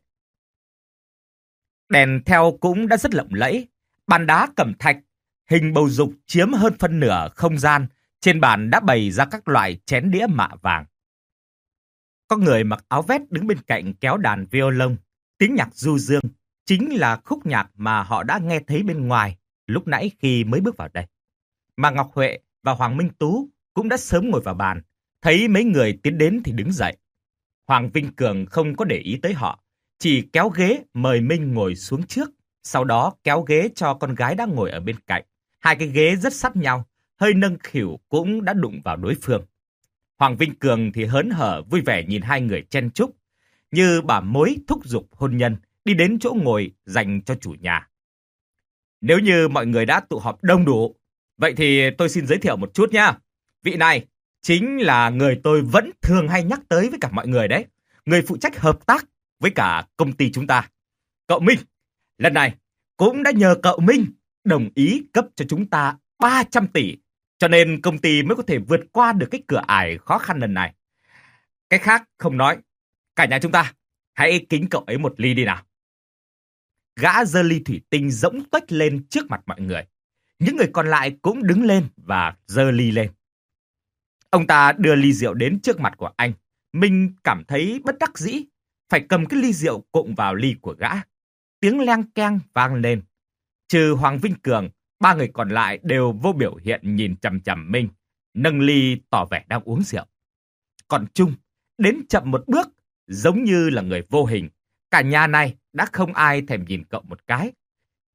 Đèn theo cũng đã rất lộng lẫy. Bàn đá cẩm thạch, hình bầu dục chiếm hơn phân nửa không gian. Trên bàn đã bày ra các loại chén đĩa mạ vàng. Có người mặc áo vest đứng bên cạnh kéo đàn violon. Tiếng nhạc du dương chính là khúc nhạc mà họ đã nghe thấy bên ngoài lúc nãy khi mới bước vào đây. Mà Ngọc Huệ và Hoàng Minh Tú cũng đã sớm ngồi vào bàn. Thấy mấy người tiến đến thì đứng dậy. Hoàng Vinh Cường không có để ý tới họ, chỉ kéo ghế mời Minh ngồi xuống trước, sau đó kéo ghế cho con gái đang ngồi ở bên cạnh. Hai cái ghế rất sát nhau, hơi nâng khuỷu cũng đã đụng vào đối phương. Hoàng Vinh Cường thì hớn hở vui vẻ nhìn hai người chen chúc, như bà mối thúc giục hôn nhân đi đến chỗ ngồi dành cho chủ nhà. Nếu như mọi người đã tụ họp đông đủ, vậy thì tôi xin giới thiệu một chút nha. Vị này chính là người tôi vẫn thường hay nhắc tới với cả mọi người đấy. Người phụ trách hợp tác với cả công ty chúng ta. Cậu Minh, lần này cũng đã nhờ cậu Minh đồng ý cấp cho chúng ta 300 tỷ. Cho nên công ty mới có thể vượt qua được cái cửa ải khó khăn lần này. Cái khác không nói. Cả nhà chúng ta, hãy kính cậu ấy một ly đi nào. Gã giơ ly thủy tinh rỗng tuếch lên trước mặt mọi người. Những người còn lại cũng đứng lên và giơ ly lên. Ông ta đưa ly rượu đến trước mặt của anh. Minh cảm thấy bất đắc dĩ, phải cầm cái ly rượu cụng vào ly của gã. Tiếng leng keng vang lên. Trừ Hoàng Vinh Cường, ba người còn lại đều vô biểu hiện nhìn chằm chằm Minh, nâng ly tỏ vẻ đang uống rượu. Còn Trung, đến chậm một bước, giống như là người vô hình. Cả nhà này đã không ai thèm nhìn cậu một cái.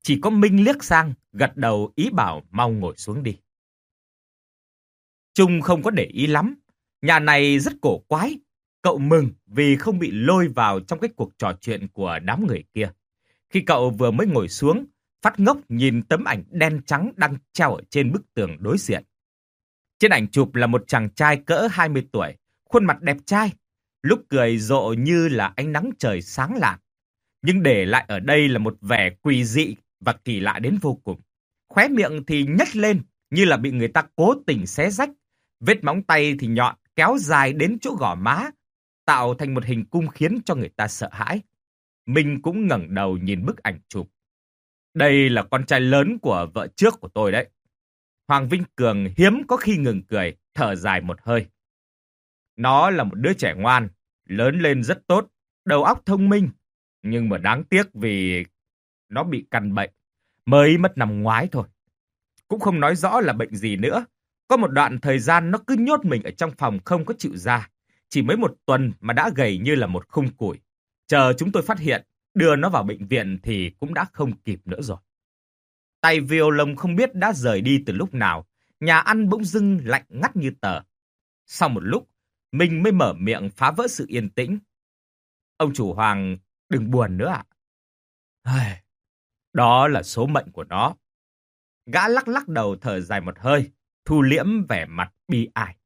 Chỉ có Minh liếc sang, gật đầu ý bảo mau ngồi xuống đi. Trung không có để ý lắm. Nhà này rất cổ quái. Cậu mừng vì không bị lôi vào trong cái cuộc trò chuyện của đám người kia. Khi cậu vừa mới ngồi xuống, phát ngốc nhìn tấm ảnh đen trắng đang treo ở trên bức tường đối diện. Trên ảnh chụp là một chàng trai cỡ 20 tuổi, khuôn mặt đẹp trai, lúc cười rộ như là ánh nắng trời sáng lạng. Nhưng để lại ở đây là một vẻ quỷ dị và kỳ lạ đến vô cùng. Khóe miệng thì nhếch lên như là bị người ta cố tình xé rách. Vết móng tay thì nhọn, kéo dài đến chỗ gò má, tạo thành một hình cung khiến cho người ta sợ hãi. Mình cũng ngẩng đầu nhìn bức ảnh chụp. Đây là con trai lớn của vợ trước của tôi đấy. Hoàng Vinh Cường hiếm có khi ngừng cười, thở dài một hơi. Nó là một đứa trẻ ngoan, lớn lên rất tốt, đầu óc thông minh. Nhưng mà đáng tiếc vì nó bị căn bệnh, mới mất năm ngoái thôi. Cũng không nói rõ là bệnh gì nữa. Có một đoạn thời gian nó cứ nhốt mình ở trong phòng không có chịu ra. Chỉ mới một tuần mà đã gầy như là một khung củi. Chờ chúng tôi phát hiện, đưa nó vào bệnh viện thì cũng đã không kịp nữa rồi. Tay violon không biết đã rời đi từ lúc nào. Nhà ăn bỗng dưng lạnh ngắt như tờ. Sau một lúc, mình mới mở miệng phá vỡ sự yên tĩnh. Ông chủ Hoàng, đừng buồn nữa ạ. Đó là số mệnh của nó. Gã lắc lắc đầu thở dài một hơi, thu liễm vẻ mặt bi ai.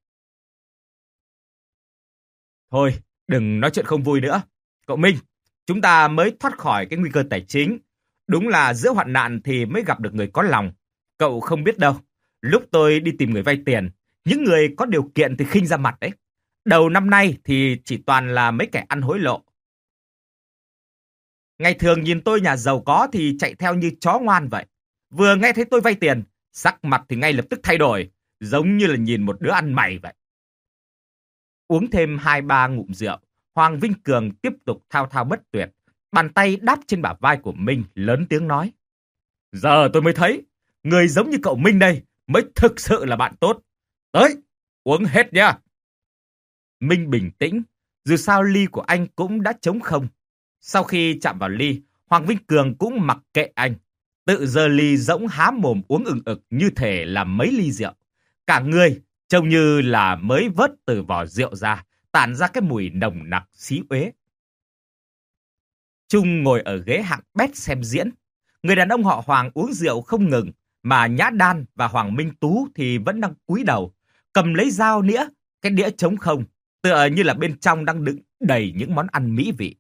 Thôi, đừng nói chuyện không vui nữa. Cậu Minh, chúng ta mới thoát khỏi cái nguy cơ tài chính. Đúng là giữa hoạn nạn thì mới gặp được người có lòng. Cậu không biết đâu. Lúc tôi đi tìm người vay tiền, những người có điều kiện thì khinh ra mặt đấy. Đầu năm nay thì chỉ toàn là mấy kẻ ăn hối lộ. Ngày thường nhìn tôi nhà giàu có thì chạy theo như chó ngoan vậy. Vừa nghe thấy tôi vay tiền, sắc mặt thì ngay lập tức thay đổi, giống như là nhìn một đứa ăn mày vậy. Uống thêm 2-3 ngụm rượu, Hoàng Vinh Cường tiếp tục thao thao bất tuyệt. Bàn tay đáp trên bả vai của Minh, lớn tiếng nói. Giờ tôi mới thấy, người giống như cậu Minh đây mới thực sự là bạn tốt. Tới, uống hết nha. Minh bình tĩnh, dù sao ly của anh cũng đã trống không. Sau khi chạm vào ly, Hoàng Vinh Cường cũng mặc kệ anh. Tự giơ ly rỗng há mồm uống ừng ực như thể là mấy ly rượu. Cả người trông như là mới vớt từ vỏ rượu ra, tản ra cái mùi nồng nặc xí uế. Trung ngồi ở ghế hạng bét xem diễn. Người đàn ông họ Hoàng uống rượu không ngừng, mà Nhã Đan và Hoàng Minh Tú thì vẫn đang cúi đầu, cầm lấy dao nĩa, cái đĩa trống không, tựa như là bên trong đang đựng đầy những món ăn mỹ vị.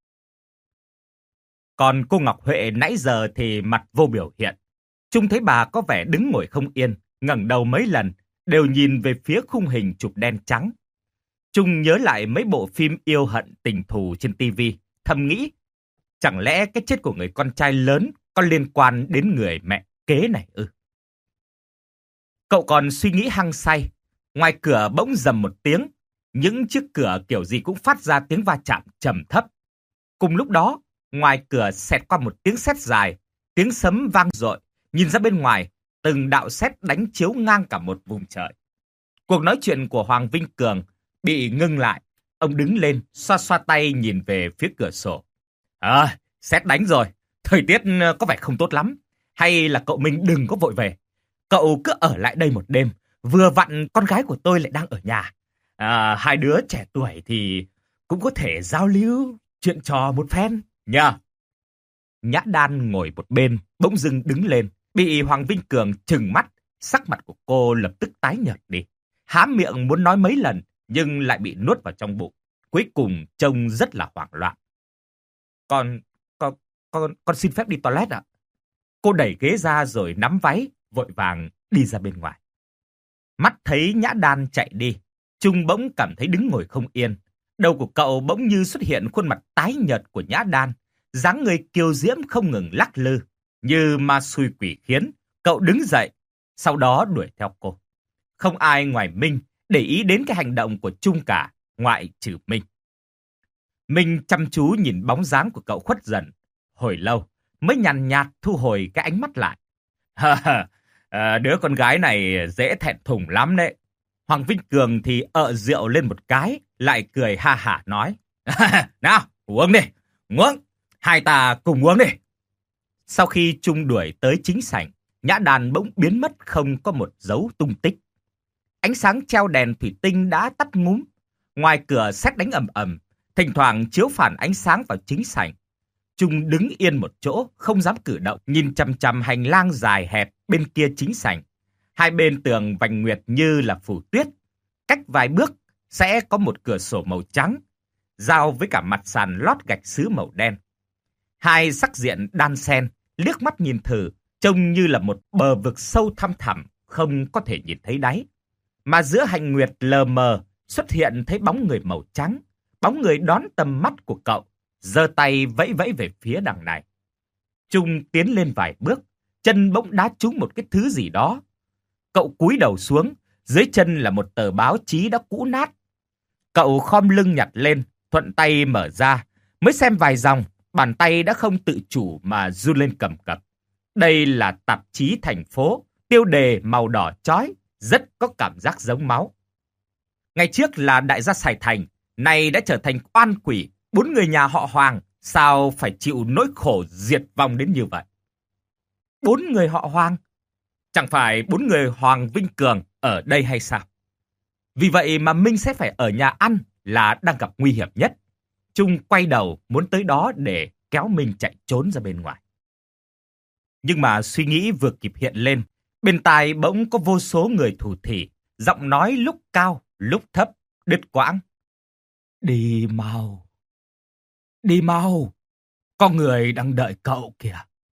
Còn cô Ngọc Huệ nãy giờ thì mặt vô biểu hiện. Trung thấy bà có vẻ đứng ngồi không yên, ngẩng đầu mấy lần, đều nhìn về phía khung hình chụp đen trắng. Trung nhớ lại mấy bộ phim yêu hận tình thù trên tivi, thầm nghĩ, chẳng lẽ cái chết của người con trai lớn có liên quan đến người mẹ kế này ư? Cậu còn suy nghĩ hăng say, ngoài cửa bỗng rầm một tiếng, những chiếc cửa kiểu gì cũng phát ra tiếng va chạm trầm thấp. Cùng lúc đó, ngoài cửa xẹt qua một tiếng sét dài, tiếng sấm vang dội, nhìn ra bên ngoài, từng đạo sét đánh chiếu ngang cả một vùng trời. Cuộc nói chuyện của Hoàng Vinh Cường bị ngưng lại, ông đứng lên, xoa xoa tay nhìn về phía cửa sổ. Sét đánh rồi, thời tiết có vẻ không tốt lắm, hay là cậu Minh đừng có vội về. Cậu cứ ở lại đây một đêm, vừa vặn con gái của tôi lại đang ở nhà. Hai đứa trẻ tuổi thì cũng có thể giao lưu, chuyện trò một phen, nha. Nhã Đan ngồi một bên, bỗng dưng đứng lên, bị Hoàng Vinh Cường trừng mắt, sắc mặt của cô lập tức tái nhợt đi. Há miệng muốn nói mấy lần, nhưng lại bị nuốt vào trong bụng. Cuối cùng trông rất là hoảng loạn. Con xin phép đi toilet ạ. Cô đẩy ghế ra rồi nắm váy, vội vàng đi ra bên ngoài. Mắt thấy Nhã Đan chạy đi, Trung bỗng cảm thấy đứng ngồi không yên. Đầu của cậu bỗng như xuất hiện khuôn mặt tái nhợt của Nhã Đan, dáng người kiều diễm không ngừng lắc lư. Như ma xui quỷ khiến, cậu đứng dậy, sau đó đuổi theo cô. Không ai ngoài Minh để ý đến cái hành động của Trung cả, ngoại trừ Minh. Minh chăm chú nhìn bóng dáng của cậu khuất dần. Hồi lâu, mới nhàn nhạt thu hồi cái ánh mắt lại. Đứa con gái này dễ thẹn thùng lắm đấy. Hoàng Vinh Cường thì rượu lên một cái, lại cười ha hả nói. Nào, uống đi, uống. Hai ta cùng uống đi. Sau khi Trung đuổi tới chính sảnh, nhã đàn bỗng biến mất không có một dấu tung tích. Ánh sáng treo đèn thủy tinh đã tắt ngúm. Ngoài cửa sét đánh ầm ầm, thỉnh thoảng chiếu phản ánh sáng vào chính sảnh. Trung đứng yên một chỗ, không dám cử động, nhìn chằm chằm hành lang dài hẹp bên kia chính sảnh. Hai bên tường vành nguyệt như là phủ tuyết. Cách vài bước sẽ có một cửa sổ màu trắng, giao với cả mặt sàn lót gạch sứ màu đen. Hai sắc diện đan xen, liếc mắt nhìn thử, trông như là một bờ vực sâu thăm thẳm, không có thể nhìn thấy đáy. Mà giữa hành nguyệt lờ mờ xuất hiện thấy bóng người màu trắng, bóng người đón tầm mắt của cậu, giơ tay vẫy vẫy về phía đằng này. Trung tiến lên vài bước, chân bỗng đá trúng một cái thứ gì đó. Cậu cúi đầu xuống, dưới chân là một tờ báo chí đã cũ nát. Cậu khom lưng nhặt lên, thuận tay mở ra, mới xem vài dòng, bàn tay đã không tự chủ mà run lên cầm cập. Đây là tạp chí thành phố, tiêu đề màu đỏ chói, rất có cảm giác giống máu. Ngày trước là đại gia Sài Thành, nay đã trở thành oan quỷ, 4 người nhà họ Hoàng, sao phải chịu nỗi khổ diệt vong đến như vậy? 4 người họ Hoàng? Chẳng phải 4 người Hoàng Vinh Cường ở đây hay sao? Vì vậy mà Minh sẽ phải ở nhà ăn là đang gặp nguy hiểm nhất. Trung quay đầu muốn tới đó để kéo Minh chạy trốn ra bên ngoài. Nhưng mà suy nghĩ vừa kịp hiện lên, bên tai bỗng có vô số người thủ thỉ, giọng nói lúc cao, lúc thấp, đứt quãng. Đi mau! Đi mau! Có người đang đợi cậu kìa.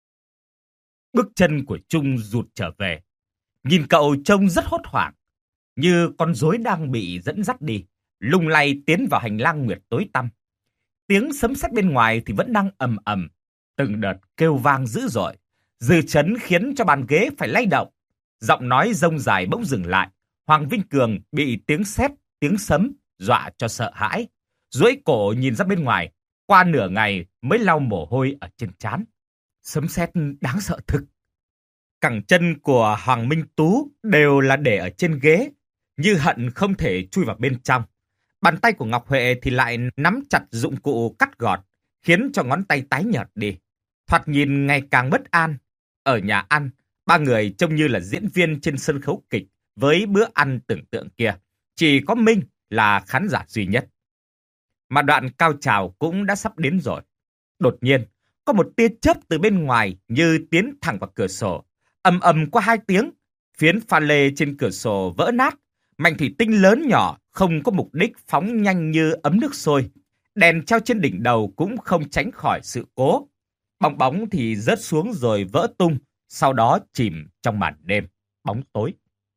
Bước chân của Trung rụt trở về. Nhìn cậu trông rất hốt hoảng, như con rối đang bị dẫn dắt đi, lung lay tiến vào hành lang nguyệt tối tăm. Tiếng sấm sét bên ngoài thì vẫn đang ầm ầm, từng đợt kêu vang dữ dội, dư chấn khiến cho bàn ghế phải lay động. Giọng nói rông dài bỗng dừng lại. Hoàng Vinh Cường bị tiếng sét, tiếng sấm dọa cho sợ hãi, duỗi cổ nhìn ra bên ngoài, qua nửa ngày mới lau mồ hôi ở trên trán. Sấm sét đáng sợ thực. Cẳng chân của Hoàng Minh Tú đều là để ở trên ghế, như hận không thể chui vào bên trong. Bàn tay của Ngọc Huệ thì lại nắm chặt dụng cụ cắt gọt, khiến cho ngón tay tái nhợt đi. Thoạt nhìn ngày càng bất an. Ở nhà ăn, ba người trông như là diễn viên trên sân khấu kịch với bữa ăn tưởng tượng kia. Chỉ có Minh là khán giả duy nhất. Mà đoạn cao trào cũng đã sắp đến rồi. Đột nhiên, có một tia chớp từ bên ngoài như tiến thẳng vào cửa sổ. Ầm ầm qua 2 tiếng, phiến pha lê trên cửa sổ vỡ nát. Mảnh thủy tinh lớn nhỏ không có mục đích phóng nhanh như ấm nước sôi. Đèn treo trên đỉnh đầu cũng không tránh khỏi sự cố. Bong bóng thì rớt xuống rồi vỡ tung, sau đó chìm trong màn đêm, bóng tối.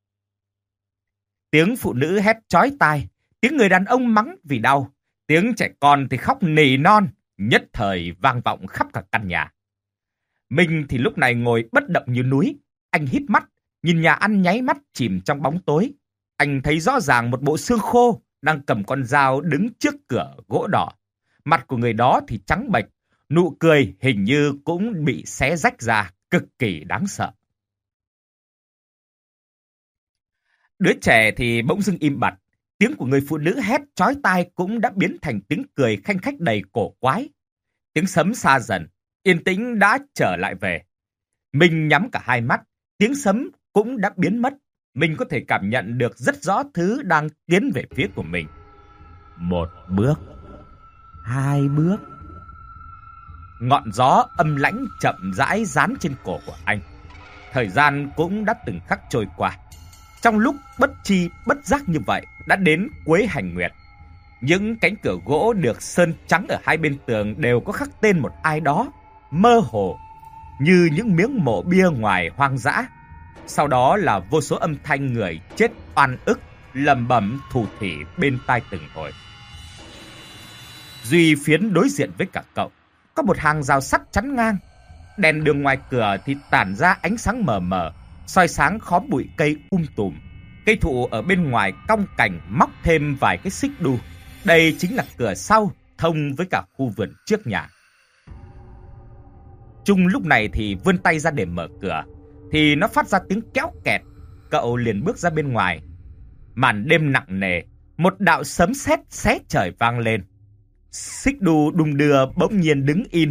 Tiếng phụ nữ hét chói tai, tiếng người đàn ông mắng vì đau, tiếng trẻ con thì khóc nỉ non, nhất thời vang vọng khắp cả căn nhà. Minh thì lúc này ngồi bất động như núi, anh híp mắt, nhìn nhà ăn nháy mắt chìm trong bóng tối. Anh thấy rõ ràng một bộ xương khô đang cầm con dao đứng trước cửa gỗ đỏ. Mặt của người đó thì trắng bệch, nụ cười hình như cũng bị xé rách ra, cực kỳ đáng sợ. Đứa trẻ thì bỗng dưng im bặt, tiếng của người phụ nữ hét chói tai cũng đã biến thành tiếng cười khanh khách đầy cổ quái. Tiếng sấm xa dần, yên tĩnh đã trở lại về. Mình nhắm cả hai mắt, tiếng sấm cũng đã biến mất. Mình có thể cảm nhận được rất rõ thứ đang tiến về phía của mình. 1 bước, 2 bước. Ngọn gió âm lãnh chậm rãi dán trên cổ của anh. Thời gian cũng đã từng khắc trôi qua. Trong lúc bất chi bất giác như vậy, đã đến cuối hành nguyệt. Những cánh cửa gỗ được sơn trắng ở hai bên tường đều có khắc tên một ai đó, mơ hồ, như những miếng mộ bia ngoài hoang dã. Sau đó là vô số âm thanh người chết oan ức, lẩm bẩm thủ thỉ bên tai từng hồi. Duy phiến đối diện với cả cậu, có một hàng rào sắt chắn ngang. Đèn đường ngoài cửa thì tản ra ánh sáng mờ mờ, soi sáng khóm bụi cây tùm. Cây thụ ở bên ngoài cong cành móc thêm vài cái xích đu. Đây chính là cửa sau thông với cả khu vườn trước nhà. Trung lúc này thì vươn tay ra để mở cửa, thì nó phát ra tiếng kéo kẹt. Cậu liền bước ra bên ngoài. Màn đêm nặng nề, một đạo sấm sét xé trời vang lên. Xích đu đung đưa bỗng nhiên đứng in,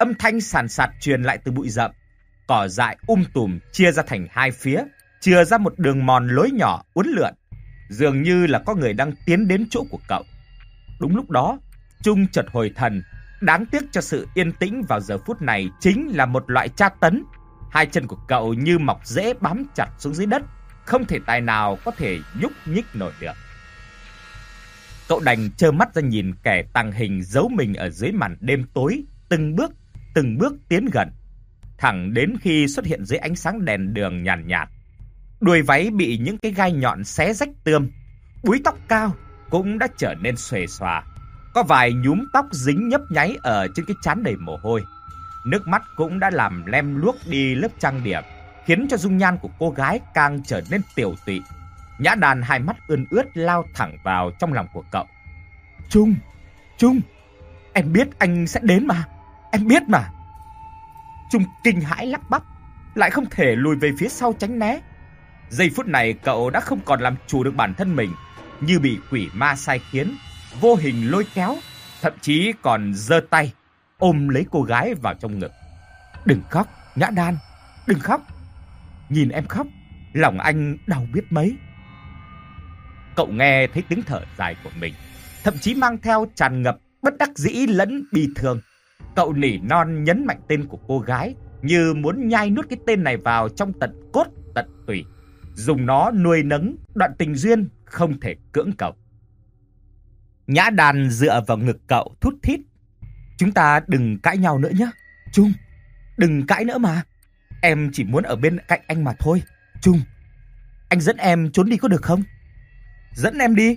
Âm thanh sàn sạt truyền lại từ bụi rậm. Cỏ dại tùm chia ra thành hai phía, chừa ra một đường mòn lối nhỏ uốn lượn, dường như là có người đang tiến đến chỗ của cậu. Đúng lúc đó, Trung chợt hồi thần. Đáng tiếc cho sự yên tĩnh vào giờ phút này chính là một loại tra tấn. Hai chân của cậu như mọc rễ bám chặt xuống dưới đất, không thể tài nào có thể nhúc nhích nổi được. Cậu đành trơ mắt ra nhìn kẻ tàng hình giấu mình ở dưới màn đêm tối, từng bước tiến gần, thẳng đến khi xuất hiện dưới ánh sáng đèn đường nhàn nhạt. Đuôi váy bị những cái gai nhọn xé rách tươm, búi tóc cao cũng đã trở nên xuề xòa, có vài nhúm tóc dính nhấp nháy ở trên cái trán đầy mồ hôi. Nước mắt cũng đã làm lem luốc đi lớp trang điểm, khiến cho dung nhan của cô gái càng trở nên tiều tụy. Nhã Đàn hai mắt ươn ướt lao thẳng vào trong lòng của cậu. Trung, em biết anh sẽ đến mà, em biết mà. Trung kinh hãi lắp bắp, lại không thể lùi về phía sau tránh né. Giây phút này cậu đã không còn làm chủ được bản thân mình, như bị quỷ ma sai khiến, vô hình lôi kéo, thậm chí còn giơ tay ôm lấy cô gái vào trong ngực. Đừng khóc, Nhã Đan, đừng khóc. Nhìn em khóc, lòng anh đau biết mấy. Cậu nghe thấy tiếng thở dài của mình, thậm chí mang theo tràn ngập bất đắc dĩ lẫn bi thương. Cậu nỉ non nhấn mạnh tên của cô gái, như muốn nhai nuốt cái tên này vào trong tận cốt tận tủy, dùng nó nuôi nấng đoạn tình duyên không thể cưỡng cầu. Nhã Đàn dựa vào ngực cậu thút thít. Chúng ta đừng cãi nhau nữa nhé, Trung. Đừng cãi nữa mà. Em chỉ muốn ở bên cạnh anh mà thôi, Trung. Anh dẫn em trốn đi có được không? Dẫn em đi?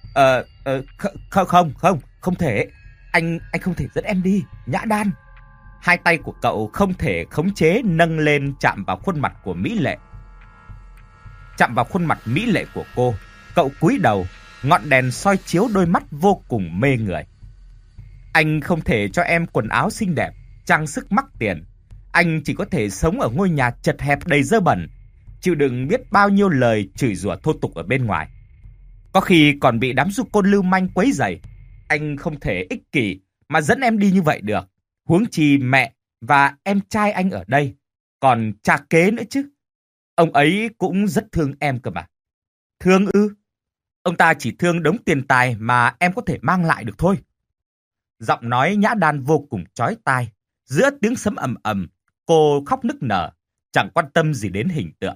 Không thể. Anh không thể dẫn em đi, Nhã Đan. Hai tay của cậu không thể khống chế nâng lên chạm vào khuôn mặt của mỹ lệ. Chạm vào khuôn mặt mỹ lệ của cô, cậu cúi đầu, ngọn đèn soi chiếu đôi mắt vô cùng mê người. Anh không thể cho em quần áo xinh đẹp, trang sức mắc tiền. Anh chỉ có thể sống ở ngôi nhà chật hẹp đầy dơ bẩn, chịu đựng biết bao nhiêu lời chửi rủa thô tục ở bên ngoài. Có khi còn bị đám du côn lưu manh quấy rầy. Anh không thể ích kỷ mà dẫn em đi như vậy được. Huống chi mẹ và em trai anh ở đây, còn cha kế nữa chứ. Ông ấy cũng rất thương em cơ mà. Thương ư? Ông ta chỉ thương đống tiền tài mà em có thể mang lại được thôi. Giọng nói Nhã Đan vô cùng chói tai. Giữa tiếng sấm ầm ầm, cô khóc nức nở, chẳng quan tâm gì đến hình tượng.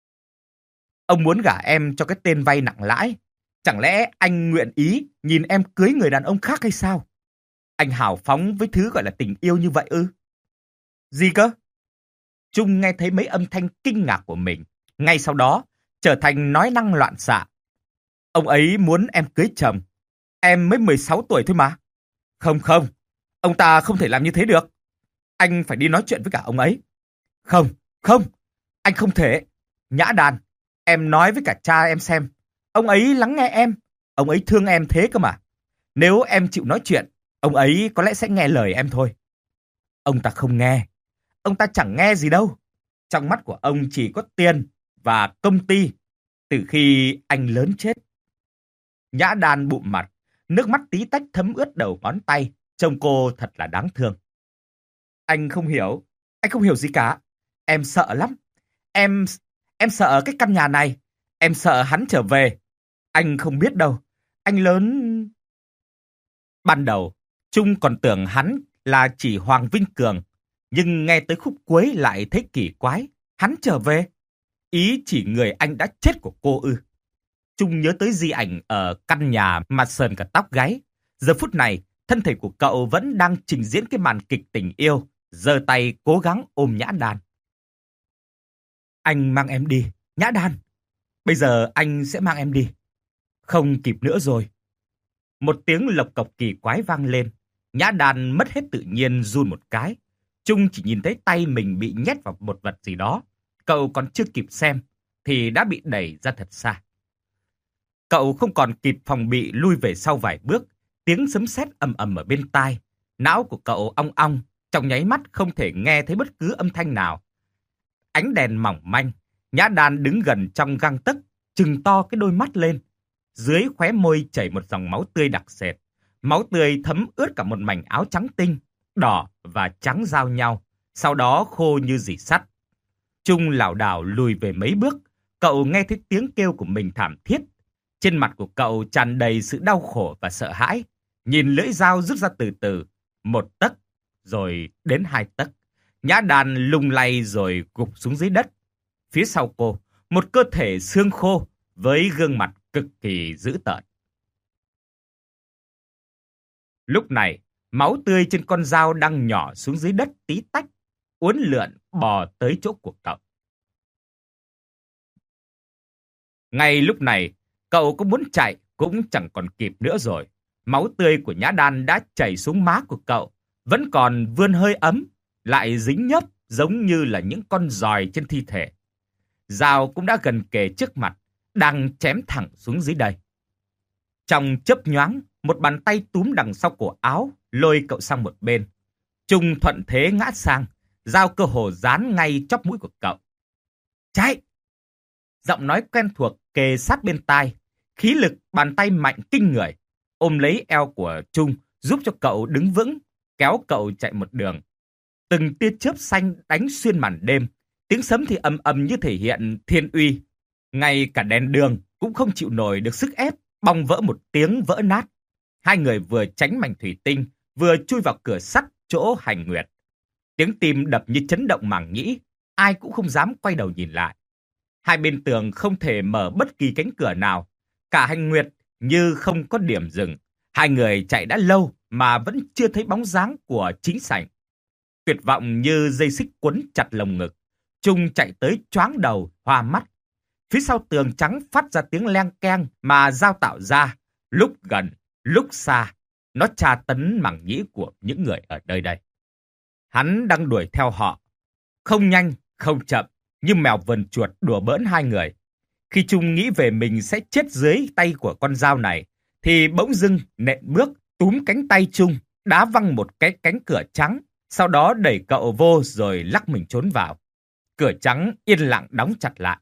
Ông muốn gả em cho cái tên vay nặng lãi. Chẳng lẽ anh nguyện ý nhìn em cưới người đàn ông khác hay sao? Anh hào phóng với thứ gọi là tình yêu như vậy ư? Gì cơ? Trung nghe thấy mấy âm thanh kinh ngạc của mình, ngay sau đó trở thành nói năng loạn xạ. Ông ấy muốn em cưới chồng. Em mới 16 tuổi thôi mà. Không, ông ta không thể làm như thế được. Anh phải đi nói chuyện với cả ông ấy. Không, anh không thể. Nhã Đàn, em nói với cả cha em xem. Ông ấy lắng nghe em. Ông ấy thương em thế cơ mà. Nếu em chịu nói chuyện, ông ấy có lẽ sẽ nghe lời em thôi. Ông ta không nghe. Ông ta chẳng nghe gì đâu. Trong mắt của ông chỉ có tiền và công ty từ khi anh lớn chết. Nhã Đan bụm mặt, nước mắt tí tách thấm ướt đầu ngón tay. Trông cô thật là đáng thương. Anh không hiểu gì cả. Em sợ lắm. Em sợ cái căn nhà này. Em sợ hắn trở về. Anh không biết đâu. Anh lớn... Ban đầu, Trung còn tưởng hắn là chỉ Hoàng Vinh Cường. Nhưng nghe tới khúc cuối lại thấy kỳ quái. Hắn trở về? Ý chỉ người anh đã chết của cô ư? Trung nhớ tới di ảnh ở căn nhà mà sờn cả tóc gáy. Giờ phút này, thân thể của cậu vẫn đang trình diễn cái màn kịch tình yêu, giơ tay cố gắng ôm Nhã Đan. Anh mang em đi, Nhã Đan. Bây giờ anh sẽ mang em đi. Không kịp nữa rồi. Một tiếng lộc cộc kỳ quái vang lên. Nhã Đan mất hết tự nhiên run một cái. Trung chỉ nhìn thấy tay mình bị nhét vào một vật gì đó. Cậu còn chưa kịp xem thì đã bị đẩy ra thật xa. Cậu không còn kịp phòng bị lui về sau vài bước. Tiếng sấm sét ầm ầm ở bên tai. Não của cậu ong ong, trong nháy mắt không thể nghe thấy bất cứ âm thanh nào. Ánh đèn mỏng manh, Nhã Đan đứng gần trong gang tấc, trừng to cái đôi mắt lên. Dưới khóe môi chảy một dòng máu tươi đặc sệt. Máu tươi thấm ướt cả một mảnh áo trắng tinh. đỏ và trắng giao nhau, sau đó khô như rỉ sắt. Trung lảo đảo lùi về mấy bước, cậu nghe thấy tiếng kêu của mình thảm thiết. Trên mặt của cậu tràn đầy sự đau khổ và sợ hãi. Nhìn lưỡi dao rút ra từ từ, 1 tấc, rồi đến 2 tấc. Nhã Đan lung lay rồi gục xuống dưới đất. Phía sau cô, một cơ thể xương khô với gương mặt cực kỳ dữ tợn. Lúc này, máu tươi trên con dao đang nhỏ xuống dưới đất tí tách, uốn lượn bò tới chỗ của cậu. Ngay lúc này, cậu có muốn chạy cũng chẳng còn kịp nữa rồi. Máu tươi của Nhã Đan đã chảy xuống má của cậu, vẫn còn vươn hơi ấm, lại dính nhớp giống như là những con giòi trên thi thể. Dao cũng đã gần kề trước mặt, đang chém thẳng xuống dưới đây. Trong chớp nhoáng, một bàn tay túm đằng sau cổ áo, lôi cậu sang một bên. Trung thuận thế ngã sang, dao cơ hồ dán ngay chóp mũi của cậu. Chạy! Giọng nói quen thuộc kề sát bên tai, khí lực bàn tay mạnh kinh người, ôm lấy eo của Trung, giúp cho cậu đứng vững, kéo cậu chạy một đường. Từng tia chớp xanh đánh xuyên màn đêm, tiếng sấm thì ầm ầm như thể hiện thiên uy. Ngay cả đèn đường cũng không chịu nổi được sức ép, bong vỡ một tiếng vỡ nát. Hai người vừa tránh mảnh thủy tinh, vừa chui vào cửa sắt chỗ Hành Nguyệt. Tiếng tim đập như chấn động màng nhĩ, ai cũng không dám quay đầu nhìn lại. Hai bên tường không thể mở bất kỳ cánh cửa nào. Cả Hành Nguyệt như không có điểm dừng. Hai người chạy đã lâu mà vẫn chưa thấy bóng dáng của chính sảnh. Tuyệt vọng như dây xích quấn chặt lồng ngực. Trung chạy tới choáng đầu, hoa mắt. Phía sau tường trắng phát ra tiếng leng keng mà dao tạo ra. Lúc gần, lúc xa, nó tra tấn màng nhĩ của những người ở nơi đây. Hắn đang đuổi theo họ. Không nhanh, không chậm, như mèo vờn chuột đùa bỡn hai người. Khi Trung nghĩ về mình sẽ chết dưới tay của con dao này, thì bỗng dưng nện bước, túm cánh tay Trung, đá văng một cái cánh cửa trắng, sau đó đẩy cậu vô rồi lắc mình trốn vào. Cửa trắng yên lặng đóng chặt lại.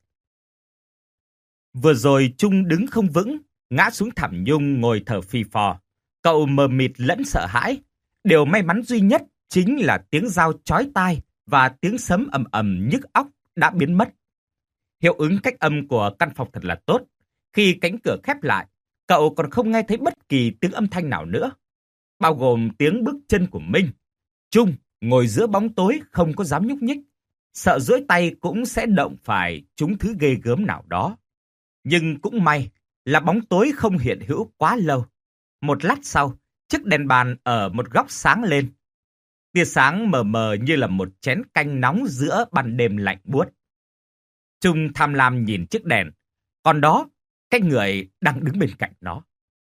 Vừa rồi Trung đứng không vững, ngã xuống thảm nhung ngồi thở phì phò. Cậu mờ mịt lẫn sợ hãi. Điều may mắn duy nhất chính là tiếng dao chói tai và tiếng sấm ầm ầm nhức óc đã biến mất. Hiệu ứng cách âm của căn phòng thật là tốt. Khi cánh cửa khép lại, cậu còn không nghe thấy bất kỳ tiếng âm thanh nào nữa, bao gồm tiếng bước chân của Minh. Trung ngồi giữa bóng tối không có dám nhúc nhích, sợ duỗi tay cũng sẽ động phải trúng thứ ghê gớm nào đó. Nhưng cũng may là bóng tối không hiện hữu quá lâu. Một lát sau, chiếc đèn bàn ở một góc sáng lên. Tia sáng mờ mờ như là một chén canh nóng giữa ban đêm lạnh buốt. Trung tham lam nhìn chiếc đèn, còn đó, cái người đang đứng bên cạnh nó.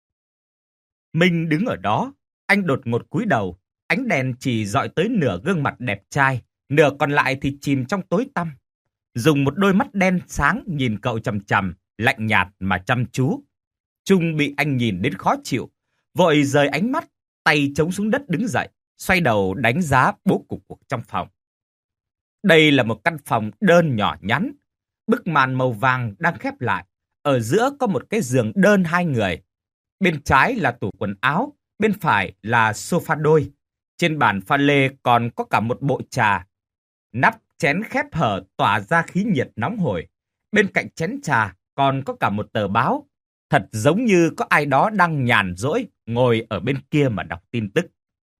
Minh đứng ở đó, anh đột ngột cúi đầu, ánh đèn chỉ dọi tới nửa gương mặt đẹp trai, nửa còn lại thì chìm trong tối tăm. Dùng một đôi mắt đen sáng nhìn cậu chằm chằm, lạnh nhạt mà chăm chú. Trung bị anh nhìn đến khó chịu, vội rời ánh mắt, tay chống xuống đất đứng dậy, xoay đầu đánh giá bố cục trong phòng. Đây là một căn phòng đơn nhỏ nhắn, bức màn màu vàng đang khép lại, ở giữa có một cái giường đơn hai người. Bên trái là tủ quần áo, bên phải là sofa đôi. Trên bàn pha lê còn có cả một bộ trà. Nắp chén khép hở tỏa ra khí nhiệt nóng hổi. Bên cạnh chén trà còn có cả một tờ báo. Thật giống như có ai đó đang nhàn rỗi ngồi ở bên kia mà đọc tin tức.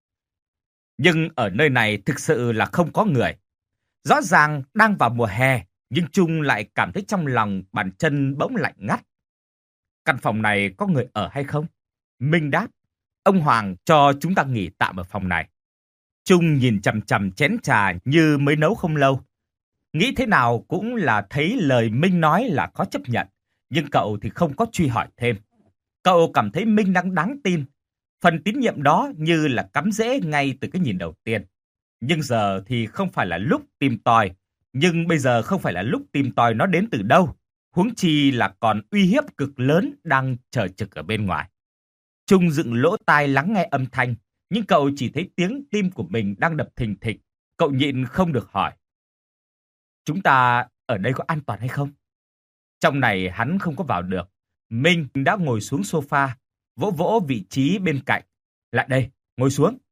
Nhưng ở nơi này thực sự là không có người. Rõ ràng đang vào mùa hè, nhưng Trung lại cảm thấy trong lòng bàn chân bỗng lạnh ngắt. Căn phòng này có người ở hay không? Minh đáp, ông Hoàng cho chúng ta nghỉ tạm ở phòng này. Trung nhìn chằm chằm chén trà như mới nấu không lâu. Nghĩ thế nào cũng là thấy lời Minh nói là khó chấp nhận, nhưng cậu thì không có truy hỏi thêm. Cậu cảm thấy Minh đang đáng tin. Phần tín nhiệm đó như là cắm rễ ngay từ cái nhìn đầu tiên. Nhưng giờ thì không phải là lúc tìm tòi. Nhưng bây giờ không phải là lúc tìm tòi nó đến từ đâu. Huống chi là còn uy hiếp cực lớn đang chờ trực ở bên ngoài. Trung dựng lỗ tai lắng nghe âm thanh, nhưng cậu chỉ thấy tiếng tim của mình đang đập thình thịch. Cậu nhịn không được hỏi. Chúng ta ở đây có an toàn hay không? Trong này hắn không có vào được. Minh đã ngồi xuống sofa, vỗ vỗ vị trí bên cạnh. Lại đây, ngồi xuống.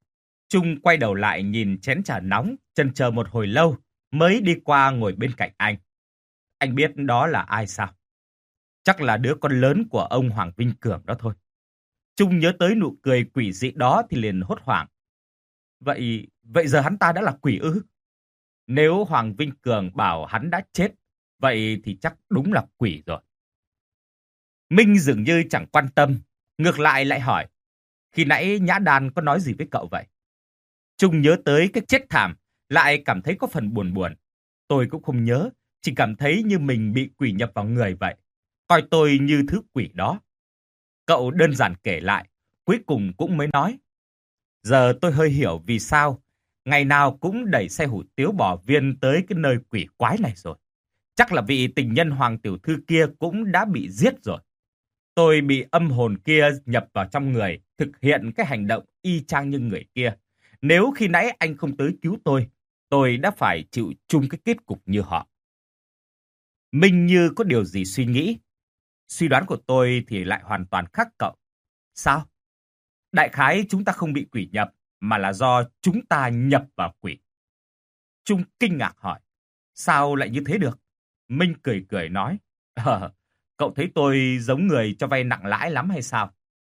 Trung quay đầu lại nhìn chén trà nóng, chần chờ một hồi lâu, mới đi qua ngồi bên cạnh anh. Anh biết đó là ai sao? Chắc là đứa con lớn của ông Hoàng Vinh Cường đó thôi. Trung nhớ tới nụ cười quỷ dị đó thì liền hốt hoảng. Vậy giờ hắn ta đã là quỷ ư? Nếu Hoàng Vinh Cường bảo hắn đã chết, vậy thì chắc đúng là quỷ rồi. Minh dường như chẳng quan tâm, ngược lại hỏi. Khi nãy Nhã Đan có nói gì với cậu vậy? Trung nhớ tới cái chết thảm, lại cảm thấy có phần buồn buồn. Tôi cũng không nhớ, chỉ cảm thấy như mình bị quỷ nhập vào người vậy. Coi tôi như thứ quỷ đó. Cậu đơn giản kể lại, cuối cùng cũng mới nói. Giờ tôi hơi hiểu vì sao ngày nào cũng đẩy xe hủ tiếu bò viên tới cái nơi quỷ quái này rồi. Chắc là vị tình nhân Hoàng tiểu thư kia cũng đã bị giết rồi. Tôi bị âm hồn kia nhập vào trong người, thực hiện cái hành động y chang như người kia. Nếu khi nãy anh không tới cứu tôi đã phải chịu chung cái kết cục như họ. Minh như có điều gì suy nghĩ. Suy đoán của tôi thì lại hoàn toàn khác cậu. Sao? Đại khái chúng ta không bị quỷ nhập, mà là do chúng ta nhập vào quỷ. Trung kinh ngạc hỏi. Sao lại như thế được? Minh cười cười nói. Cậu thấy tôi giống người cho vay nặng lãi lắm hay sao?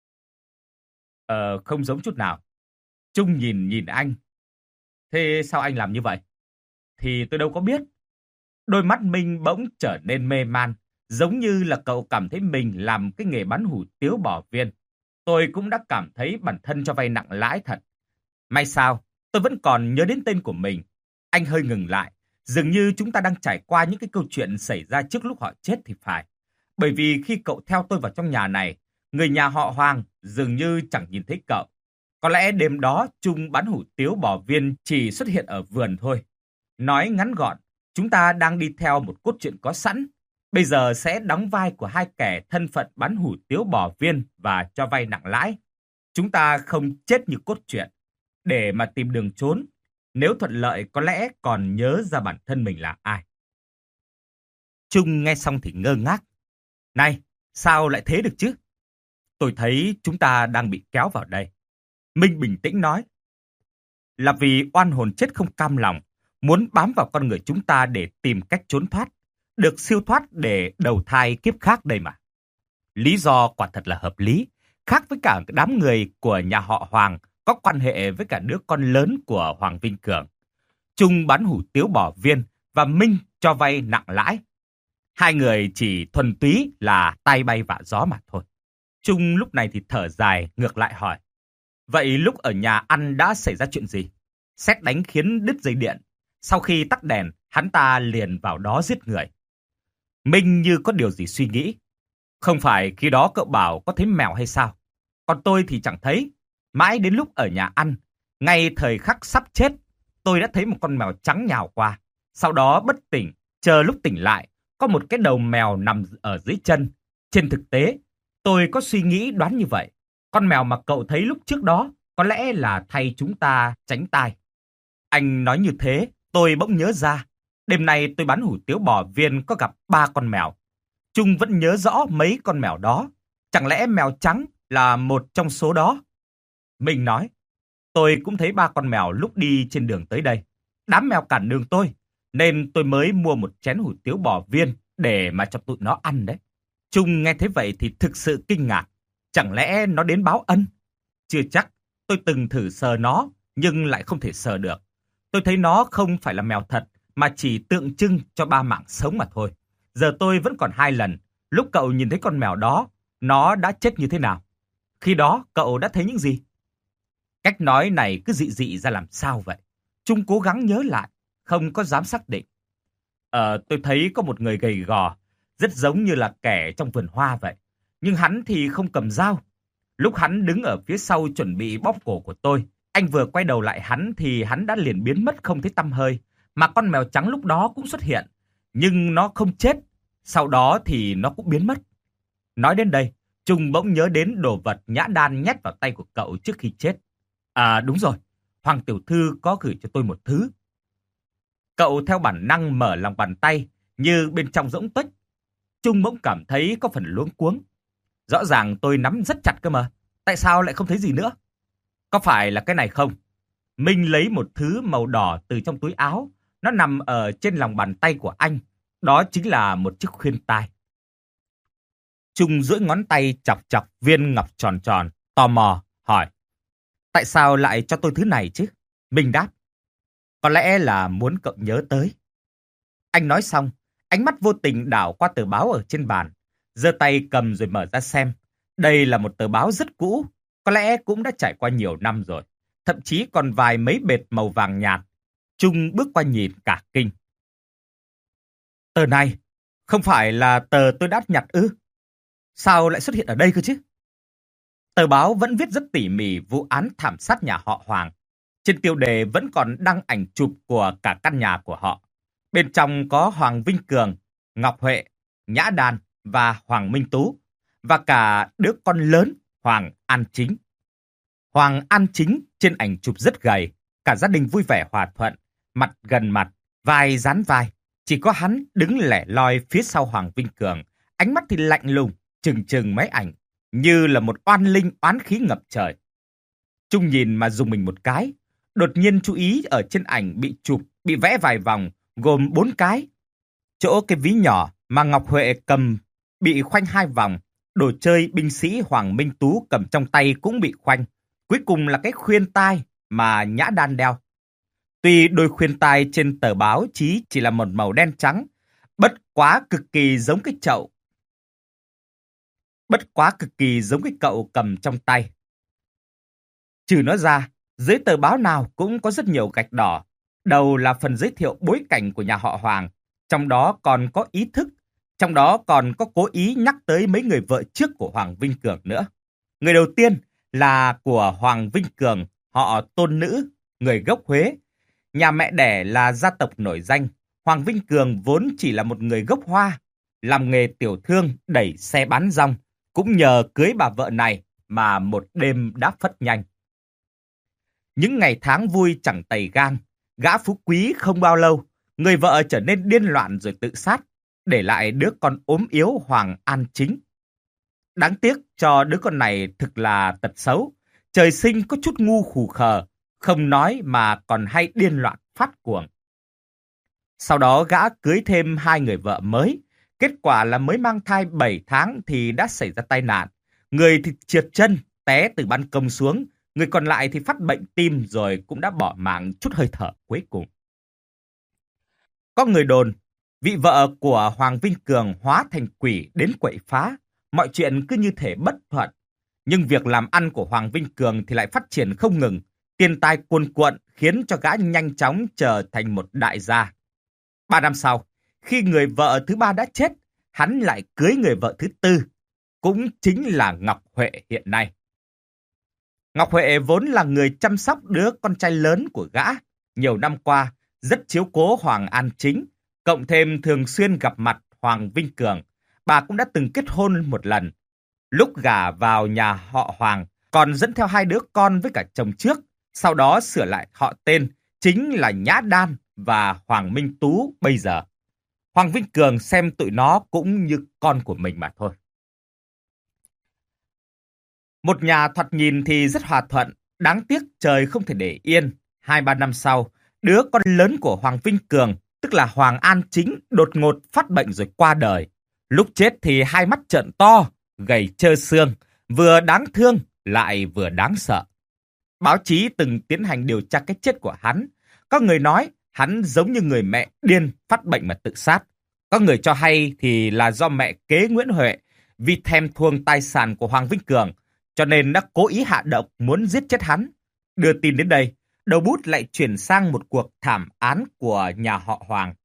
Không giống chút nào. Trung nhìn anh. Thế sao anh làm như vậy? Thì tôi đâu có biết. Đôi mắt Minh bỗng trở nên mê man, giống như là cậu cảm thấy mình làm cái nghề bán hủ tiếu bò viên. Tôi cũng đã cảm thấy bản thân cho vay nặng lãi thật. May sao, tôi vẫn còn nhớ đến tên của mình. Anh hơi ngừng lại, dường như chúng ta đang trải qua những cái câu chuyện xảy ra trước lúc họ chết thì phải. Bởi vì khi cậu theo tôi vào trong nhà này, người nhà họ Hoàng dường như chẳng nhìn thấy cậu. Có lẽ đêm đó Trung bán hủ tiếu bò viên chỉ xuất hiện ở vườn thôi. Nói ngắn gọn, chúng ta đang đi theo một cốt truyện có sẵn. Bây giờ sẽ đóng vai của hai kẻ thân phận bán hủ tiếu bò viên và cho vay nặng lãi. Chúng ta không chết như cốt truyện, để mà tìm đường trốn. Nếu thuận lợi có lẽ còn nhớ ra bản thân mình là ai. Trung nghe xong thì ngơ ngác. Này, sao lại thế được chứ? Tôi thấy chúng ta đang bị kéo vào đây. Minh bình tĩnh nói. Là vì oan hồn chết không cam lòng, muốn bám vào con người chúng ta để tìm cách trốn thoát, được siêu thoát để đầu thai kiếp khác đây mà. Lý do quả thật là hợp lý, khác với cả đám người của nhà họ Hoàng có quan hệ với cả đứa con lớn của Hoàng Vinh Cường. Trung bán hủ tiếu bò viên và Minh cho vay nặng lãi. Hai người chỉ thuần túy là tay bay vạ gió mà thôi. Trung lúc này thì thở dài ngược lại hỏi. Vậy lúc ở nhà ăn đã xảy ra chuyện gì? Sét đánh khiến đứt dây điện. Sau khi tắt đèn, hắn ta liền vào đó giết người. Minh như có điều gì suy nghĩ. Không phải khi đó cậu bảo có thấy mèo hay sao? Còn tôi thì chẳng thấy. Mãi đến lúc ở nhà ăn, ngay thời khắc sắp chết, tôi đã thấy một con mèo trắng nhào qua. Sau đó bất tỉnh, chờ lúc tỉnh lại, có một cái đầu mèo nằm ở dưới chân. Trên thực tế, tôi có suy nghĩ đoán như vậy. Con mèo mà cậu thấy lúc trước đó có lẽ là thay chúng ta tránh tai. Anh nói như thế, tôi bỗng nhớ ra. Đêm nay tôi bán hủ tiếu bò viên có gặp 3 con mèo. Trung vẫn nhớ rõ mấy con mèo đó. Chẳng lẽ mèo trắng là một trong số đó? Mình nói, tôi cũng thấy 3 con mèo lúc đi trên đường tới đây. Đám mèo cản đường tôi, nên tôi mới mua một chén hủ tiếu bò viên để mà cho tụi nó ăn đấy. Trung nghe thấy vậy thì thực sự kinh ngạc. Chẳng lẽ nó đến báo ân? Chưa chắc, tôi từng thử sờ nó, nhưng lại không thể sờ được. Tôi thấy nó không phải là mèo thật, mà chỉ tượng trưng cho 3 mạng sống mà thôi. Giờ tôi vẫn còn 2 lần. Lúc cậu nhìn thấy con mèo đó, nó đã chết như thế nào? Khi đó, cậu đã thấy những gì? Cách nói này cứ dị dị ra làm sao vậy? Trung cố gắng nhớ lại, không có dám xác định. Tôi thấy có một người gầy gò, rất giống như là kẻ trong vườn hoa vậy. Nhưng hắn thì không cầm dao. Lúc hắn đứng ở phía sau chuẩn bị bóp cổ của tôi, anh vừa quay đầu lại hắn thì hắn đã liền biến mất không thấy tăm hơi. Mà con mèo trắng lúc đó cũng xuất hiện, nhưng nó không chết. Sau đó thì nó cũng biến mất. Nói đến đây, Trung bỗng nhớ đến đồ vật Nhã Đan nhét vào tay của cậu trước khi chết. À đúng rồi, Hoàng tiểu thư có gửi cho tôi một thứ. Cậu theo bản năng mở lòng bàn tay, như bên trong rỗng tuếch. Trung bỗng cảm thấy có phần luống cuống. Rõ ràng tôi nắm rất chặt cơ mà, tại sao lại không thấy gì nữa? Có phải là cái này không? Minh lấy một thứ màu đỏ từ trong túi áo. Nó nằm ở trên lòng bàn tay của anh. Đó chính là một chiếc khuyên tai. Trung duỗi ngón tay chọc chọc viên ngọc tròn tròn, tò mò, hỏi. Tại sao lại cho tôi thứ này chứ? Minh đáp. Có lẽ là muốn cậu nhớ tới. Anh nói xong, ánh mắt vô tình đảo qua tờ báo ở trên bàn, giơ tay cầm rồi mở ra xem. Đây là một tờ báo rất cũ, có lẽ cũng đã trải qua nhiều năm rồi, thậm chí còn vài mấy bệt màu vàng nhạt. Trung bước qua nhìn cả kinh. Tờ này, không phải là tờ tôi đã nhặt ư? Sao lại xuất hiện ở đây cơ chứ? Tờ báo vẫn viết rất tỉ mỉ vụ án thảm sát nhà họ Hoàng. Trên tiêu đề vẫn còn đăng ảnh chụp của cả căn nhà của họ. Bên trong có Hoàng Vinh Cường, Ngọc Huệ, Nhã Đan và Hoàng Minh Tú, và cả đứa con lớn Hoàng An Chính. Hoàng An Chính trên ảnh chụp rất gầy, cả gia đình vui vẻ hòa thuận, mặt gần mặt, vai dán vai. Chỉ có hắn đứng lẻ loi phía sau Hoàng Vinh Cường, ánh mắt thì lạnh lùng, trừng trừng máy ảnh, như là một oan linh oán khí ngập trời. Trung nhìn mà dùng mình một cái, đột nhiên chú ý ở trên ảnh bị chụp, bị vẽ vài vòng, gồm 4 cái. Chỗ cái ví nhỏ mà Ngọc Huệ cầm bị khoanh 2 vòng, đồ chơi binh sĩ Hoàng Minh Tú cầm trong tay cũng bị khoanh. Cuối cùng là cái khuyên tai mà Nhã Đan đeo. Tuy đôi khuyên tai trên tờ báo chí chỉ là một màu đen trắng, bất quá cực kỳ giống cái cậu cầm trong tay. Trừ nó ra, dưới tờ báo nào cũng có rất nhiều gạch đỏ. Đầu là phần giới thiệu bối cảnh của nhà họ Hoàng, trong đó còn có ý thức, trong đó còn có cố ý nhắc tới mấy người vợ trước của Hoàng Vinh Cường nữa. Người đầu tiên là của Hoàng Vinh Cường, họ Tôn Nữ, người gốc Huế. Nhà mẹ đẻ là gia tộc nổi danh. Hoàng Vinh Cường vốn chỉ là một người gốc Hoa, làm nghề tiểu thương đẩy xe bán rong. Cũng nhờ cưới bà vợ này mà một đêm đã phất nhanh. Những ngày tháng vui chẳng tày gang, gã phú quý không bao lâu, người vợ trở nên điên loạn rồi tự sát, để lại đứa con ốm yếu Hoàng An Chính. Đáng tiếc cho đứa con này thực là tật xấu, trời sinh có chút ngu khù khờ, không nói mà còn hay điên loạn phát cuồng. Sau đó gã cưới thêm 2 người vợ mới, kết quả là mới mang thai 7 tháng thì đã xảy ra tai nạn. Người thì trượt chân, té từ ban công xuống, người còn lại thì phát bệnh tim rồi cũng đã bỏ mạng chút hơi thở cuối cùng. Có người đồn, vị vợ của Hoàng Vinh Cường hóa thành quỷ đến quậy phá, mọi chuyện cứ như thể bất thuận. Nhưng việc làm ăn của Hoàng Vinh Cường thì lại phát triển không ngừng, tiền tài cuồn cuộn khiến cho gã nhanh chóng trở thành một đại gia. 3 năm sau, khi người vợ thứ 3 đã chết, hắn lại cưới người vợ thứ 4, cũng chính là Ngọc Huệ hiện nay. Ngọc Huệ vốn là người chăm sóc đứa con trai lớn của gã, nhiều năm qua rất chiếu cố Hoàng An Chính, cộng thêm thường xuyên gặp mặt Hoàng Vinh Cường, bà cũng đã từng kết hôn một lần. Lúc gả vào nhà họ Hoàng, còn dẫn theo 2 đứa con với cả chồng trước, sau đó sửa lại họ tên, chính là Nhã Đan và Hoàng Minh Tú bây giờ. Hoàng Vinh Cường xem tụi nó cũng như con của mình mà thôi. Một nhà thoạt nhìn thì rất hòa thuận, đáng tiếc trời không thể để yên. 2-3 năm sau, đứa con lớn của Hoàng Vinh Cường, tức là Hoàng An Chính, đột ngột phát bệnh rồi qua đời. Lúc chết thì 2 mắt trợn to, gầy trơ xương, vừa đáng thương lại vừa đáng sợ. Báo chí từng tiến hành điều tra cái chết của hắn. Có người nói hắn giống như người mẹ điên phát bệnh mà tự sát. Có người cho hay thì là do mẹ kế Nguyễn Huệ vì thèm thuồng tài sản của Hoàng Vinh Cường, cho nên đã cố ý hạ độc muốn giết chết hắn. Đưa tin đến đây, đầu bút lại chuyển sang một cuộc thảm án của nhà họ Hoàng.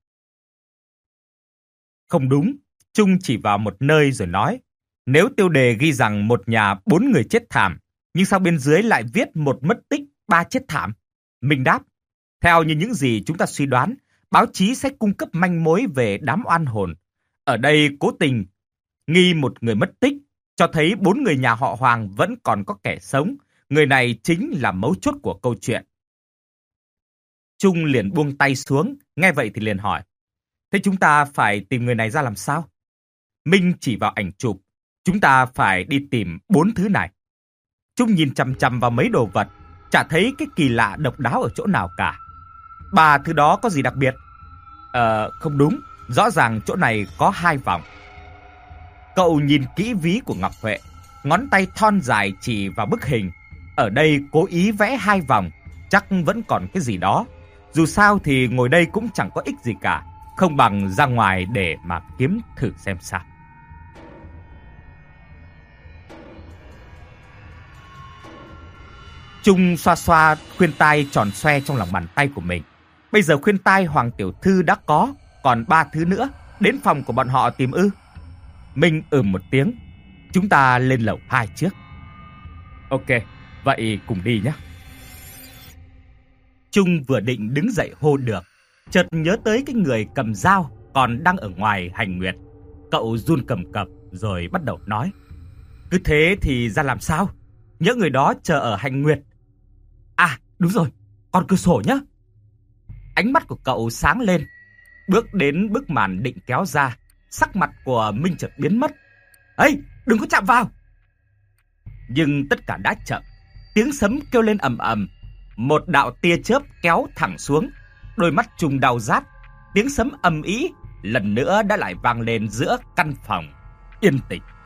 Không đúng, Trung chỉ vào một nơi rồi nói, nếu tiêu đề ghi rằng một nhà 4 người chết thảm, nhưng sao bên dưới lại viết một mất tích 3 chết thảm? Mình đáp, theo như những gì chúng ta suy đoán, báo chí sẽ cung cấp manh mối về đám oan hồn. Ở đây cố tình nghi một người mất tích, cho thấy 4 người nhà họ Hoàng vẫn còn có kẻ sống. Người này chính là mấu chốt của câu chuyện. Trung liền buông tay xuống, nghe vậy thì liền hỏi, thế chúng ta phải tìm người này ra làm sao? Minh chỉ vào ảnh chụp, chúng ta phải đi tìm 4 thứ này. Trung nhìn chằm chằm vào mấy đồ vật, chả thấy cái kỳ lạ độc đáo ở chỗ nào cả. Ba thứ đó có gì đặc biệt? Không đúng, rõ ràng chỗ này có 2 vòng. Cậu nhìn kỹ ví của Ngọc Huệ, ngón tay thon dài chỉ vào bức hình. Ở đây cố ý vẽ 2 vòng, chắc vẫn còn cái gì đó. Dù sao thì ngồi đây cũng chẳng có ích gì cả, không bằng ra ngoài để mà kiếm thử xem sao. Trung xoa xoa khuyên tai tròn xoe trong lòng bàn tay của mình. Bây giờ khuyên tai Hoàng tiểu thư đã có, còn 3 thứ nữa, đến phòng của bọn họ tìm ư? Minh một tiếng. Chúng ta lên lầu 2 trước. Ok, vậy cùng đi nhé. Trung vừa định đứng dậy hô được, chợt nhớ tới cái người cầm dao còn đang ở ngoài hành nguyệt. Cậu run cầm cập rồi bắt đầu nói. Cứ thế thì ra làm sao? Nhớ người đó chờ ở hành nguyệt. À, đúng rồi, còn cửa sổ nhá. Ánh mắt của cậu sáng lên. Bước đến bức màn định kéo ra, sắc mặt của Minh chợt biến mất. Ê, đừng có chạm vào! Nhưng tất cả đã chậm. Tiếng sấm kêu lên ầm ầm. Một đạo tia chớp kéo thẳng xuống. Đôi mắt Trung đau rát. Tiếng sấm ầm ĩ lần nữa đã lại vang lên giữa căn phòng yên tĩnh.